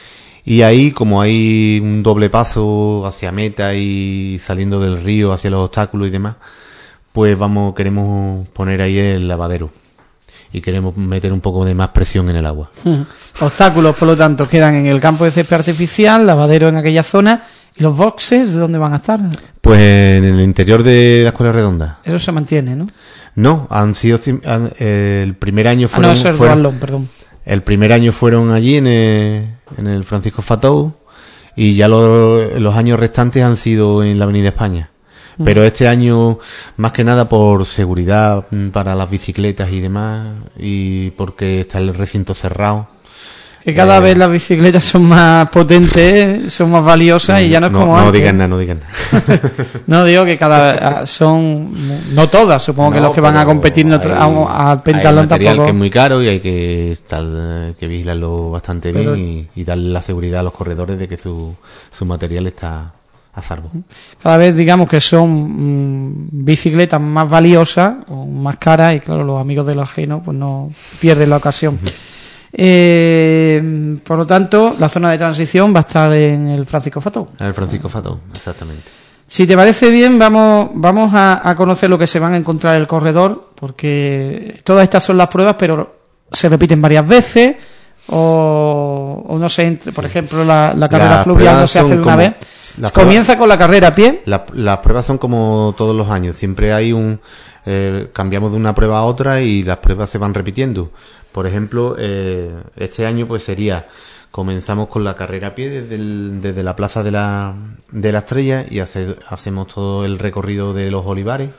Y ahí, como hay un doble paso hacia meta y saliendo del río hacia los obstáculos y demás, pues vamos, queremos poner ahí el lavadero. Y queremos meter un poco de más presión en el agua. Uh-huh. Obstáculos, por lo tanto, quedan en el campo de césped artificial, lavadero en aquella zona. ¿Y los boxes de dónde van a estar? Pues en el interior de la Escuela Redonda. Eso se mantiene, ¿no? No, han sido... Han, eh, el primer año fueron... Ah, no, eso es fueron, Dualón, perdón. El primer año fueron allí en el, en el Francisco Fatou y ya lo, los años restantes han sido en la Avenida España. Mm. Pero este año, más que nada por seguridad para las bicicletas y demás, y porque está el recinto cerrado. Que cada eh, vez las bicicletas son más potentes, son más valiosas y ya no es no, como no antes. No digan nada, no digan nada. No, digo que cada son, no todas, supongo no, que los que van a competir no tra- hay, al pentalón hay material tampoco. que es muy caro y hay que estar, que vigilarlo bastante Pero, bien y, y darle la seguridad a los corredores de que su, su material está a salvo. Cada vez digamos que son mmm, bicicletas más valiosas o más caras y claro, los amigos de lo ajeno pues no pierden la ocasión. Uh-huh. Eh, por lo tanto, la zona de transición va a estar en el Francisco Fatou. En el Francisco Fatou, exactamente. Si te parece bien, vamos vamos a, a conocer lo que se van a encontrar en el corredor, porque todas estas son las pruebas, pero se repiten varias veces, o, o no sé, por sí. ejemplo, la, la carrera las fluvial no se hace de una vez. Comienza pruebas, con la carrera a pie. La, las pruebas son como todos los años, siempre hay un... Eh, cambiamos de una prueba a otra y las pruebas se van repitiendo. Por ejemplo, eh, este año pues sería, comenzamos con la carrera a pie desde, el, desde la plaza de la, de la Estrella y hace, hacemos todo el recorrido de los olivares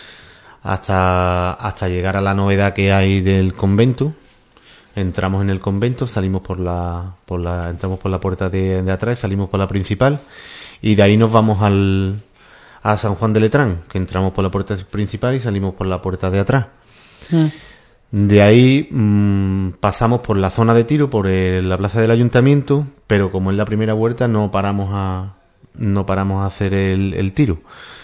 hasta, hasta llegar a la novedad que hay del convento. Entramos en el convento, salimos por la, por la, entramos por la puerta de, de atrás, salimos por la principal y de ahí nos vamos al, a San Juan de Letrán, que entramos por la puerta principal y salimos por la puerta de atrás. Mm. De ahí mmm, pasamos por la zona de tiro, por el, la plaza del ayuntamiento, pero como es la primera vuelta no paramos a no paramos a hacer el, el tiro.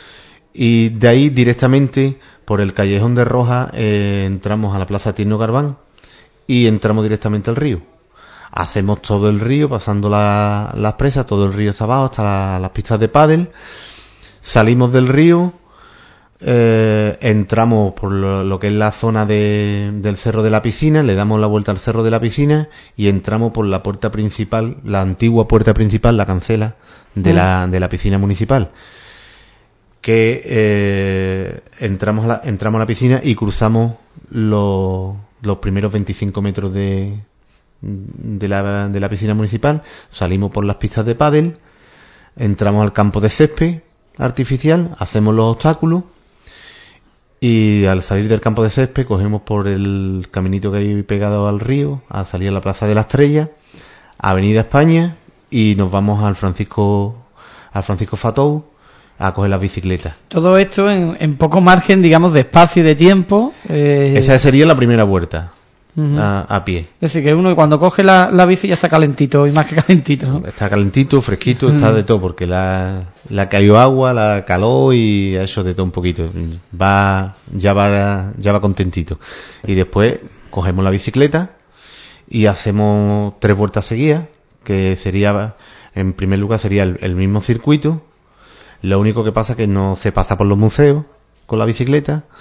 Y de ahí directamente por el callejón de Roja eh, entramos a la plaza Tierno Garbán y entramos directamente al río. Hacemos todo el río, pasando la, las presas, todo el río hasta abajo, hasta la, las pistas de pádel. Salimos del río. Eh, entramos por lo, lo que es la zona de, del Cerro de la Piscina, le damos la vuelta al Cerro de la Piscina y entramos por la puerta principal, la antigua puerta principal, la cancela de, mm. la, de la piscina municipal, que eh, entramos, a la, entramos a la piscina y cruzamos los, los primeros veinticinco metros de, de, la, de la piscina municipal, salimos por las pistas de pádel, entramos al campo de césped artificial, hacemos los obstáculos. Y al salir del campo de césped cogemos por el caminito que hay pegado al río, a salir a la Plaza de la Estrella, Avenida España y nos vamos al Francisco al Francisco Fatou a coger las bicicletas. Todo esto en, en poco margen, digamos, de espacio y de tiempo. Eh... Esa sería la primera vuelta. Uh-huh. A, a pie. Es decir, que uno cuando coge la, la bici ya está calentito, y más que calentito, ¿no? Está calentito, fresquito, uh-huh. está de todo, porque la, la cayó agua, la caló y eso de todo un poquito. Va, ya va, ya va contentito. Y después cogemos la bicicleta y hacemos tres vueltas seguidas, que sería, en primer lugar sería el, el mismo circuito. Lo único que pasa es que no se pasa por los museos con la bicicleta.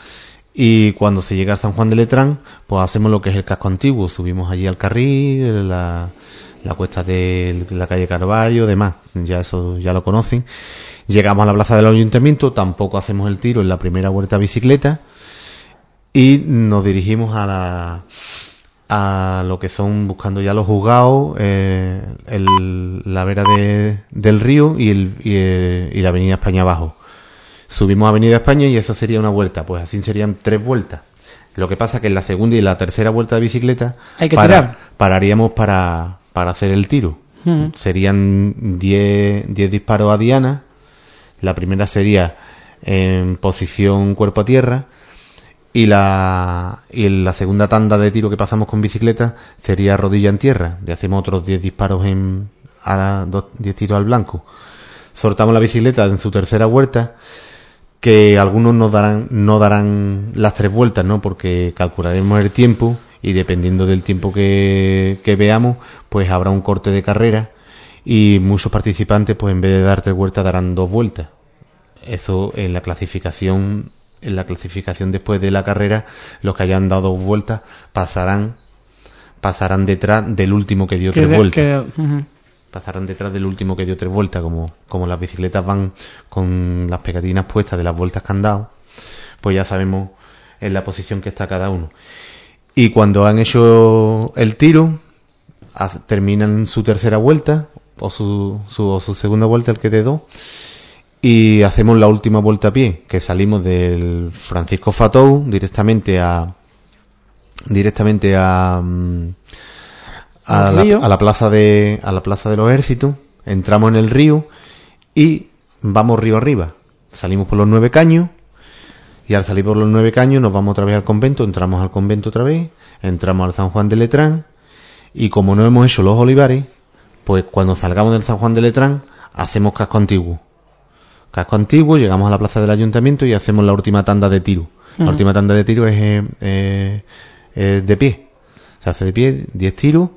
Y cuando se llega a San Juan de Letrán, pues hacemos lo que es el casco antiguo, subimos allí al carril, la, la cuesta de la calle Carvalho, demás, ya eso ya lo conocen. Llegamos a la plaza del ayuntamiento, tampoco hacemos el tiro en la primera vuelta a bicicleta y nos dirigimos a la a lo que son, buscando ya los juzgados, eh, el, la vera de, del río y, el, y, el, y la avenida España abajo. Subimos a Avenida España y eso sería una vuelta, pues así serían tres vueltas. Lo que pasa que en la segunda y la tercera vuelta de bicicleta hay que para, tirar. pararíamos para, para hacer el tiro. Uh-huh. Serían diez disparos a diana. La primera sería en posición cuerpo a tierra y la y la segunda tanda de tiro que pasamos con bicicleta sería rodilla en tierra. Le hacemos otros diez disparos en a diez tiros al blanco. Soltamos la bicicleta en su tercera vuelta, que algunos nos darán, no darán las tres vueltas, ¿no? Porque calcularemos el tiempo y dependiendo del tiempo que, que veamos, pues habrá un corte de carrera y muchos participantes, pues en vez de dar tres vueltas, darán dos vueltas. Eso en la clasificación, en la clasificación después de la carrera, los que hayan dado dos vueltas pasarán, pasarán detrás del último que dio que tres de, vueltas. Que, uh-huh. Pasarán detrás del último que dio tres vueltas, como, como las bicicletas van con las pegatinas puestas de las vueltas que han dado, pues ya sabemos en la posición que está cada uno. Y cuando han hecho el tiro, haz, terminan su tercera vuelta, o su, su, o su segunda vuelta, el que dé dos, y hacemos la última vuelta a pie, que salimos del Francisco Fatou directamente a, directamente a, A la, a la plaza de a la plaza de los Ejércitos, entramos en el río y vamos río arriba. Salimos por los Nueve Caños y al salir por los Nueve Caños nos vamos otra vez al convento, entramos al convento otra vez, entramos al San Juan de Letrán y como no hemos hecho los olivares, pues cuando salgamos del San Juan de Letrán hacemos casco antiguo. Casco antiguo, llegamos a la plaza del ayuntamiento y hacemos la última tanda de tiro. Uh-huh. La última tanda de tiro es eh, eh, eh, de pie. Se hace de pie, diez tiros.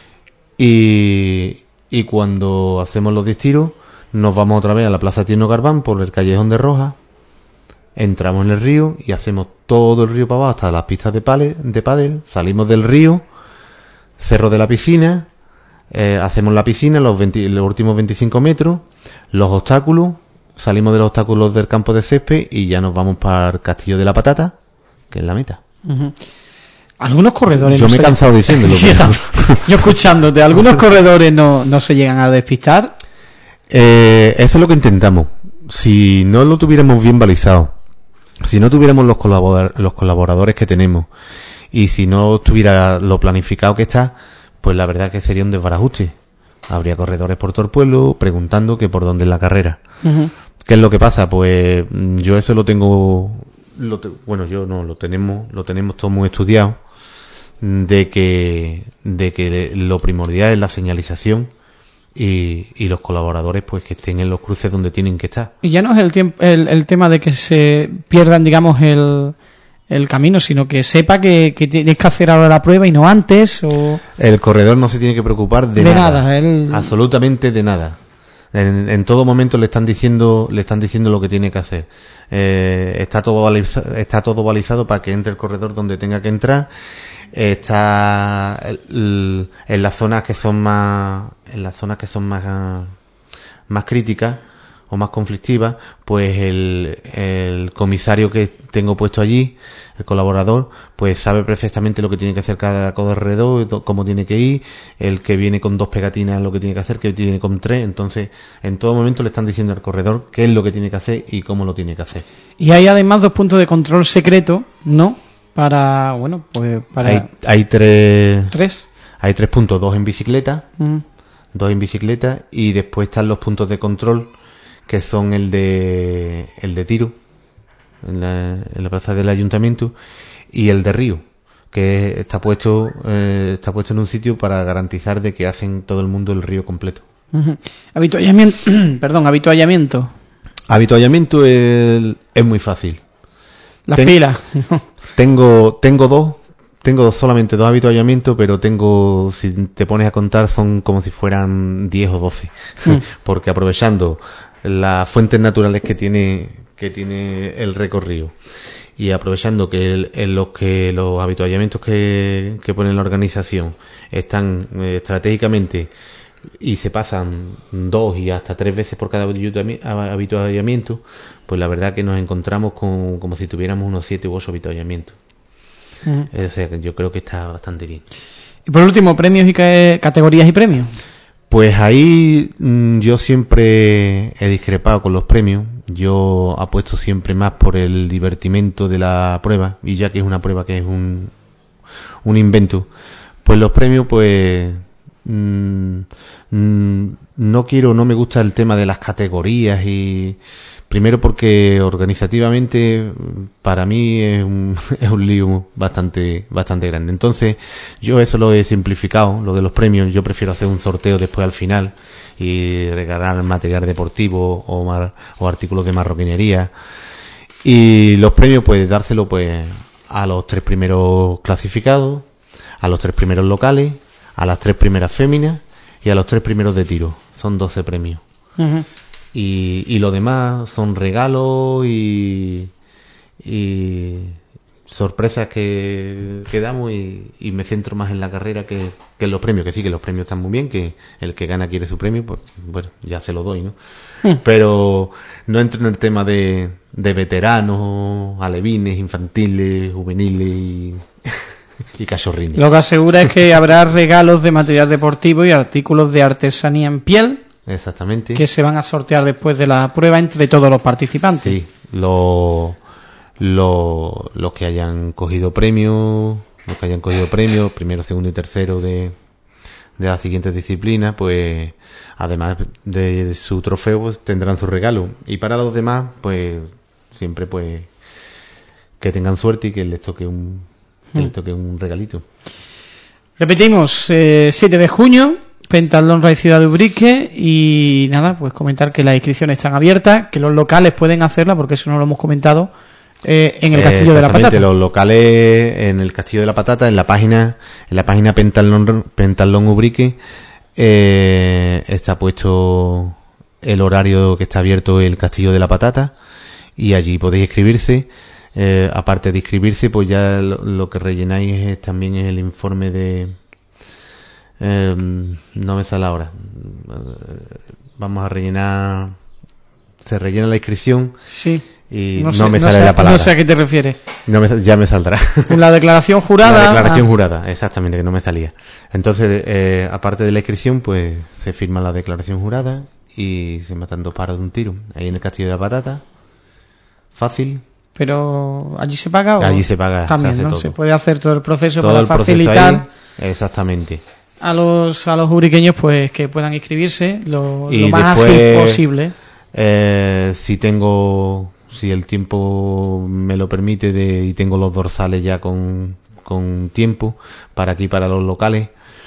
Y, y cuando hacemos los diez tiros, nos vamos otra vez a la Plaza Tierno Garbán por el Callejón de Rojas, entramos en el río y hacemos todo el río para abajo hasta las pistas de, pale, de pádel, salimos del río, cerro de la piscina, eh, hacemos la piscina, los, veinte, los últimos veinticinco metros, los obstáculos, salimos de los obstáculos del campo de césped y ya nos vamos para el Castillo de la Patata, que es la meta. Uh-huh. Algunos corredores... Yo no me he se... cansado diciéndolo. Sí, yo escuchándote, algunos corredores no, no se llegan a despistar. Eh, eso es lo que intentamos. Si no lo tuviéramos bien balizado, si no tuviéramos los, colabor- los colaboradores que tenemos y si no estuviera lo planificado que está, pues la verdad que sería un desbarajuste. Habría corredores por todo el pueblo preguntando que por dónde es la carrera. Uh-huh. ¿Qué es lo que pasa? Pues yo eso lo tengo... Lo te, bueno, yo no, lo tenemos, lo tenemos todo muy estudiado. De que, de que lo primordial es la señalización y, y los colaboradores pues que estén en los cruces donde tienen que estar. Y ya no es el tiempo, el, el tema de que se pierdan, digamos, el, el camino, sino que sepa que, que tienes que hacer ahora la prueba y no antes. O... El corredor no se tiene que preocupar de, de nada, nada él... absolutamente de nada. En, en todo momento le están diciendo, le están diciendo lo que tiene que hacer. Eh, está todo balizado, está todo balizado para que entre el corredor donde tenga que entrar. Está el, en las zonas que son más, en las zonas que son más, más críticas o más conflictivas, pues el, el comisario que tengo puesto allí, el colaborador, pues sabe perfectamente lo que tiene que hacer cada corredor, cómo tiene que ir, el que viene con dos pegatinas lo que tiene que hacer, que viene con tres, entonces en todo momento le están diciendo al corredor qué es lo que tiene que hacer y cómo lo tiene que hacer. Y hay además dos puntos de control secreto, ¿no? Para, bueno, pues para... Hay, hay tres... ¿Tres? Hay tres puntos, dos en bicicleta, mm. dos en bicicleta y después están los puntos de control que son el de el de tiro en la, en la plaza del ayuntamiento y el de río que está puesto eh, está puesto en un sitio para garantizar de que hacen todo el mundo el río completo. Uh-huh. Habituallamiento, perdón, habituallamiento. Habituallamiento es, es muy fácil. Las Ten, pilas. tengo tengo dos tengo solamente dos habituallamientos, pero tengo, si te pones a contar, son como si fueran diez o doce, mm. porque aprovechando las fuentes naturales que tiene que tiene el recorrido y aprovechando que el, en los que los habituallamientos que, que pone la organización están eh, estratégicamente y se pasan dos y hasta tres veces por cada habituallamiento, pues la verdad que nos encontramos con como si tuviéramos unos siete u ocho habituallamientos. Uh-huh. O sea, yo creo que está bastante bien. Y por último, premios y ca- categorías y premios. Pues ahí mmm, yo siempre he discrepado con los premios. Yo apuesto siempre más por el divertimento de la prueba, y ya que es una prueba que es un, un invento, pues los premios, pues mmm, mmm, no quiero, no me gusta el tema de las categorías, y primero porque organizativamente para mí es un, es un lío bastante bastante grande. Entonces yo eso lo he simplificado, lo de los premios. Yo prefiero hacer un sorteo después al final y regalar material deportivo o, mar, o artículos de marroquinería. Y los premios pues dárselo pues a los tres primeros clasificados, a los tres primeros locales, a las tres primeras féminas y a los tres primeros de tiro. Son doce premios. Uh-huh. Y, y lo demás son regalos y, y sorpresas que, que damos, y, y me centro más en la carrera que, que en los premios, que sí, que los premios están muy bien, que el que gana quiere su premio, pues bueno, ya se lo doy, ¿no? Mm. Pero no entro en el tema de, de veteranos, alevines, infantiles, juveniles y, y cachorrines. Lo que asegura es que habrá regalos de material deportivo y artículos de artesanía en piel. Exactamente. Que se van a sortear después de la prueba entre todos los participantes. Sí, los lo, los que hayan cogido premios, los que hayan cogido premios, primero, segundo y tercero de, de las siguientes disciplinas, pues además de, de su trofeo, pues tendrán su regalo. Y para los demás, pues siempre pues que tengan suerte y que les toque un, que hmm. les toque un regalito. Repetimos, eh, siete de junio. Pentalón Raid Ciudad de Ubrique, y nada, pues comentar que las inscripciones están abiertas, que los locales pueden hacerla, porque eso no lo hemos comentado, eh, en el Castillo de la Patata. Los locales en el Castillo de la Patata, en la página en la página Pentalón, Pentalón Ubrique, eh, está puesto el horario que está abierto el Castillo de la Patata, y allí podéis inscribirse. Eh, aparte de inscribirse, pues ya lo, lo que rellenáis es, también es el informe de... Eh, no me sale ahora. Vamos a rellenar. Se rellena la inscripción. Sí. Y no, no sé, me no sale sé, la palabra. No sé a qué te refieres. No me, ya me saldrá. La declaración jurada. La declaración ah. jurada, exactamente, que no me salía. Entonces, eh, aparte de la inscripción, pues se firma la declaración jurada y se matan dos pájaros de un tiro. Ahí en el Castillo de la Patata. Fácil. Pero allí se paga. ¿O? Allí se paga. También, se ¿no? todo. Se puede hacer todo el proceso todo para el facilitar. Ahí, exactamente. A los a los ubriqueños pues que puedan inscribirse lo, y lo más después, ágil posible. Eh, si tengo, si el tiempo me lo permite de, y tengo los dorsales ya con, con tiempo para aquí, para los locales,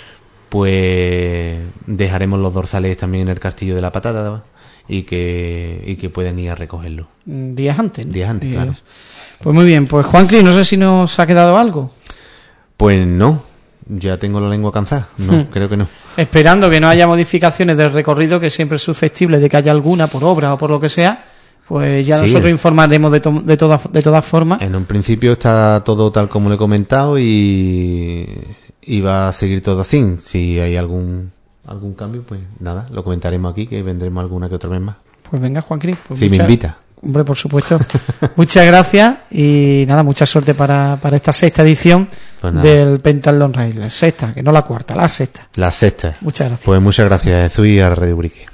pues dejaremos los dorsales también en el Castillo de la Patata y que y que puedan ir a recogerlo. Días antes. ¿no? Días antes, Días. Claro. Pues muy bien, pues Juancri, no sé si nos ha quedado algo. Pues no. Ya tengo la lengua cansada. No, hmm. creo que no. Esperando que no haya modificaciones del recorrido, que siempre es susceptible de que haya alguna por obra o por lo que sea, pues ya sí. Nosotros informaremos de, to- de, todas, de todas formas. En un principio está todo tal como le he comentado y, y va a seguir todo así. Si hay algún algún cambio, pues nada, lo comentaremos aquí, que vendremos alguna que otra vez más. Pues venga, Juan Cris. Pues si mucha... me invita. Hombre, por supuesto. Muchas gracias y nada, mucha suerte para, para esta sexta edición pues del Pentalón Raid. La sexta, que no la cuarta, la sexta. La sexta. Muchas gracias. Pues muchas gracias, Jesús, y a Radio Ubrique.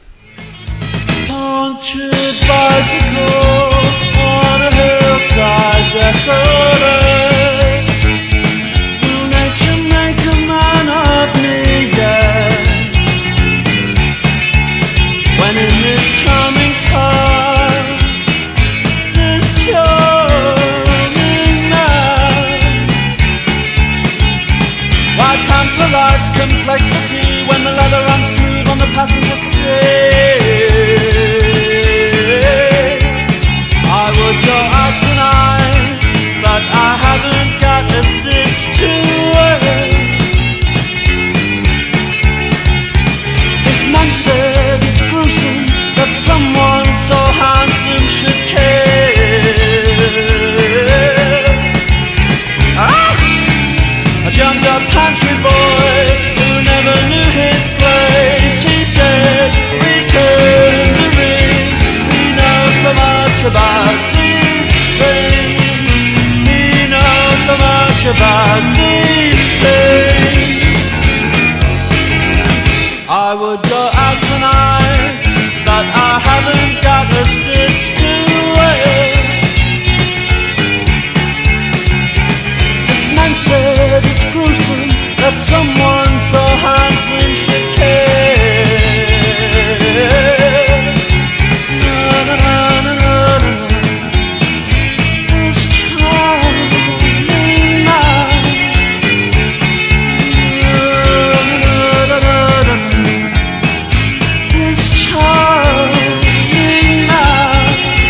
Complexity when the leather runs smooth on the passenger seat. about these things. I would go out tonight, but I haven't got a stitch to wear. This man said it's gruesome that someone so handsome should care. Na, na, na, na, na, na. This charming man. Na, na, na, na, na. This charming man.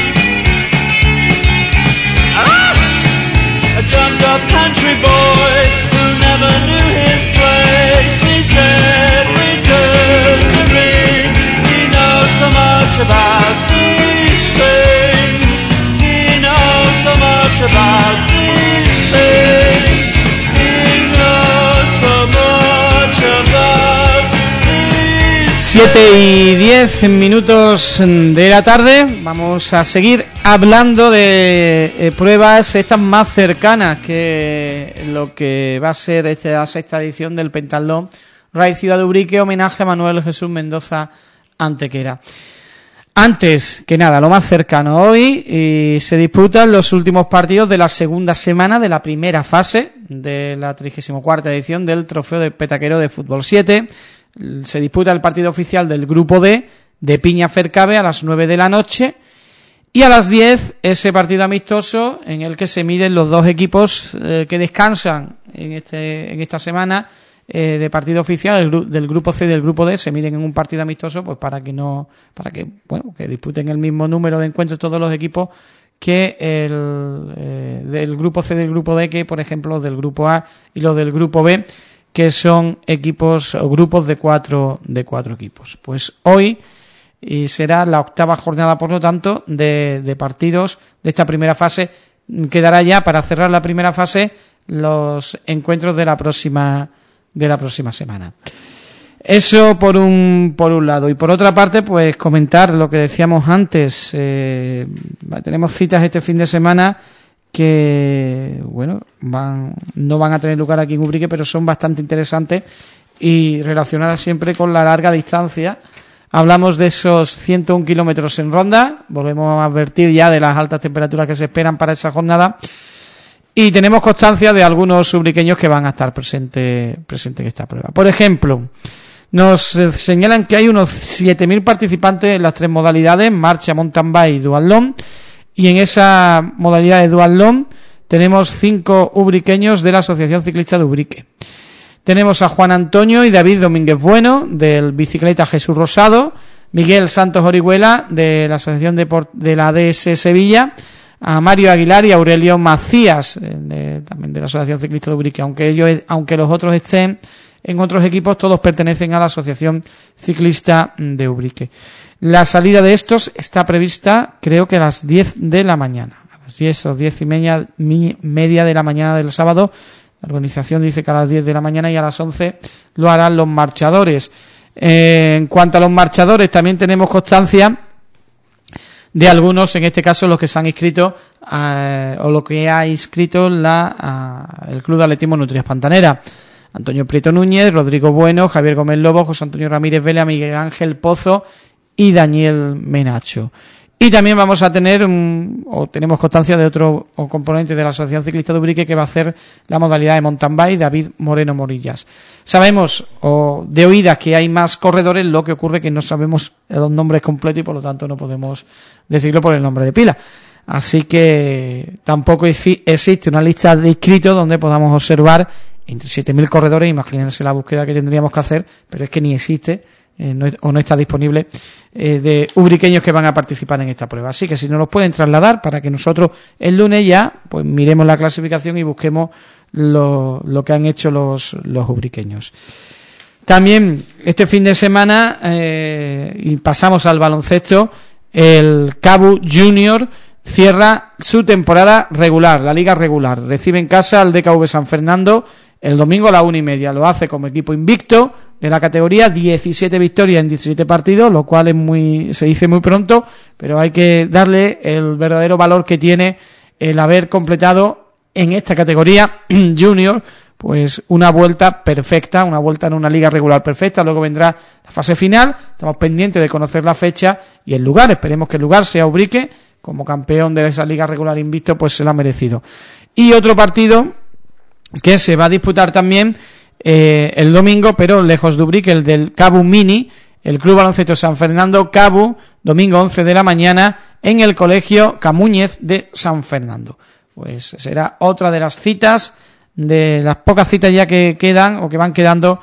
Ah! A jumped up country boy who never knew his place. He said, return the ring. He knows so much about these things. He knows so much about these things. He knows so much about these siete y diez minutos de la tarde. Vamos a seguir hablando de eh, pruebas estas más cercanas que lo que va a ser esta, la sexta edición del Pentatlón Raid Ciudad de Ubrique, homenaje a Manuel Jesús Mendoza Antequera. Antes que nada, lo más cercano hoy, y se disputan los últimos partidos de la segunda semana de la primera fase de la trigésima cuarta edición del Trofeo de Petaquero de Fútbol siete. Se disputa el partido oficial del Grupo D de Piña Fercabe a las nueve de la noche y a las diez ese partido amistoso en el que se miden los dos equipos eh, que descansan en este en esta semana eh, de partido oficial el gru- del Grupo C y del Grupo D. Se miden en un partido amistoso pues para que no para que bueno que disputen el mismo número de encuentros todos los equipos que el eh, del Grupo C y del Grupo D, que por ejemplo los del Grupo A y los del Grupo B, que son equipos o grupos de cuatro de cuatro equipos. Pues hoy y será la octava jornada, por lo tanto, de, de partidos de esta primera fase. Quedará ya para cerrar la primera fase los encuentros de la próxima de la próxima semana. Eso por un por un lado, y por otra parte pues comentar lo que decíamos antes. Eh, tenemos citas este fin de semana que bueno van no van a tener lugar aquí en Ubrique, pero son bastante interesantes y relacionadas siempre con la larga distancia. Hablamos de esos ciento un kilómetros en ronda, volvemos a advertir ya de las altas temperaturas que se esperan para esa jornada, y tenemos constancia de algunos ubriqueños que van a estar presentes presente en esta prueba. Por ejemplo, nos señalan que hay unos siete mil participantes en las tres modalidades, marcha, mountain bike y duatlón. Y en esa modalidad de duatlón tenemos cinco ubriqueños de la Asociación Ciclista de Ubrique. Tenemos a Juan Antonio y David Domínguez Bueno, del Bicicleta Jesús Rosado, Miguel Santos Orihuela, de la Asociación de, Port- de la D S Sevilla, a Mario Aguilar y Aurelio Macías, de, también de la Asociación Ciclista de Ubrique. Aunque ellos, aunque los otros estén en otros equipos, todos pertenecen a la Asociación Ciclista de Ubrique. La salida de estos está prevista, creo que a las diez de la mañana. A las diez o diez y media, mi, media de la mañana del sábado. La organización dice que a las diez de la mañana, y a las once lo harán los marchadores. Eh, en cuanto a los marchadores, también tenemos constancia de algunos, en este caso los que se han inscrito, eh, o lo que ha inscrito la, a, el Club de Atletismo Nutrias Pantanera. Antonio Prieto Núñez, Rodrigo Bueno, Javier Gómez Lobo, José Antonio Ramírez Vélez, Miguel Ángel Pozo y Daniel Menacho. Y también vamos a tener, um, o tenemos constancia de otro o componente de la Asociación Ciclista de Ubrique que va a hacer la modalidad de mountain bike, David Moreno Morillas. Sabemos, o de oídas, que hay más corredores, lo que ocurre que no sabemos los nombres completos y por lo tanto no podemos decirlo por el nombre de pila. Así que tampoco existe una lista de inscritos donde podamos observar entre siete mil corredores. Imagínense la búsqueda que tendríamos que hacer, pero es que ni existe. Eh, no, o no está disponible, eh, de ubriqueños que van a participar en esta prueba. Así que si nos los pueden trasladar para que nosotros el lunes ya pues miremos la clasificación y busquemos lo, lo que han hecho los, los ubriqueños. También este fin de semana, eh, y pasamos al baloncesto, el Cabu Junior cierra su temporada regular, la liga regular. Recibe en casa al D K V San Fernando el domingo a la una y media. Lo hace como equipo invicto de la categoría, diecisiete victorias en diecisiete partidos, lo cual es muy, se dice muy pronto, pero hay que darle el verdadero valor que tiene el haber completado en esta categoría junior, pues una vuelta perfecta, una vuelta en una liga regular perfecta. Luego vendrá la fase final, estamos pendientes de conocer la fecha y el lugar. Esperemos que el lugar sea Ubrique, como campeón de esa liga regular invicto, pues se lo ha merecido. Y otro partido que se va a disputar también eh, el domingo, pero lejos de Ubrique, el del Cabu Mini, el Club Baloncesto San Fernando Cabu, domingo once de la mañana, en el Colegio Camúñez de San Fernando. Pues será otra de las citas, de las pocas citas ya que quedan o que van quedando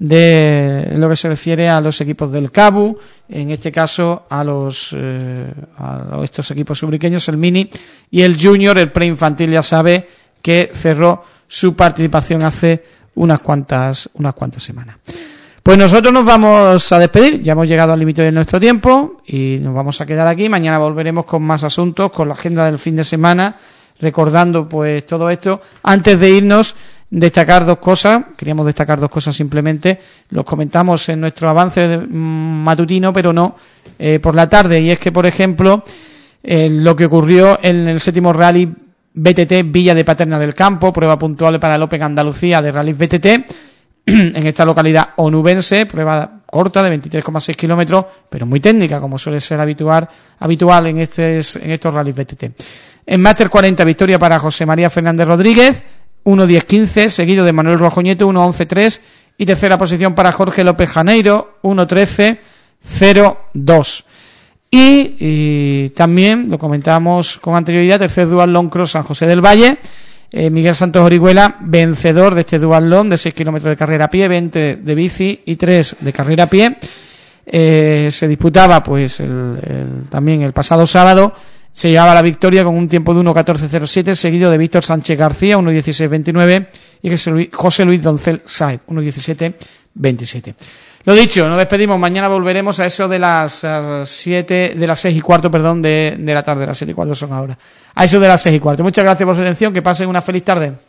de lo que se refiere a los equipos del Cabu, en este caso a los eh, a estos equipos ubriqueños, el Mini y el Junior. El preinfantil ya sabe que cerró su participación hace unas cuantas unas cuantas semanas. Pues nosotros nos vamos a despedir, ya hemos llegado al límite de nuestro tiempo y nos vamos a quedar aquí. Mañana volveremos con más asuntos, con la agenda del fin de semana, recordando pues todo esto. Antes de irnos, destacar dos cosas, queríamos destacar dos cosas simplemente, los comentamos en nuestro avance de, mmm, matutino, pero no eh, por la tarde, y es que, por ejemplo, eh, lo que ocurrió en el séptimo Rally B T T Villa de Paterna del Campo, prueba puntual para el Open Andalucía de Rally B T T, en esta localidad onubense, prueba corta de veintitrés coma seis kilómetros, pero muy técnica, como suele ser habitual, habitual en, este, en estos rallies B T T. En Máster cuarenta, victoria para José María Fernández Rodríguez, uno diez quince, seguido de Manuel Rojo Nieto, uno once tres, y tercera posición para Jorge López Janeiro, uno trece cero dos. Y, y también, lo comentábamos con anterioridad, tercer Dual Long Cross San José del Valle, eh, Miguel Santos Orihuela, vencedor de este Dual Long de seis kilómetros de carrera a pie, veinte de bici y tres de carrera a pie. Eh, se disputaba pues el, el, también el pasado sábado. Se llevaba la victoria con un tiempo de uno catorce cero siete, seguido de Víctor Sánchez García, uno dieciséis veintinueve, y José Luis Doncel Sáez, uno diecisiete veintisiete. Lo dicho, nos despedimos. Mañana volveremos a eso de las siete, de las seis y cuarto, perdón, de, de la tarde. Las siete y cuarto son ahora. A eso de las seis y cuarto. Muchas gracias por su atención. Que pasen una feliz tarde.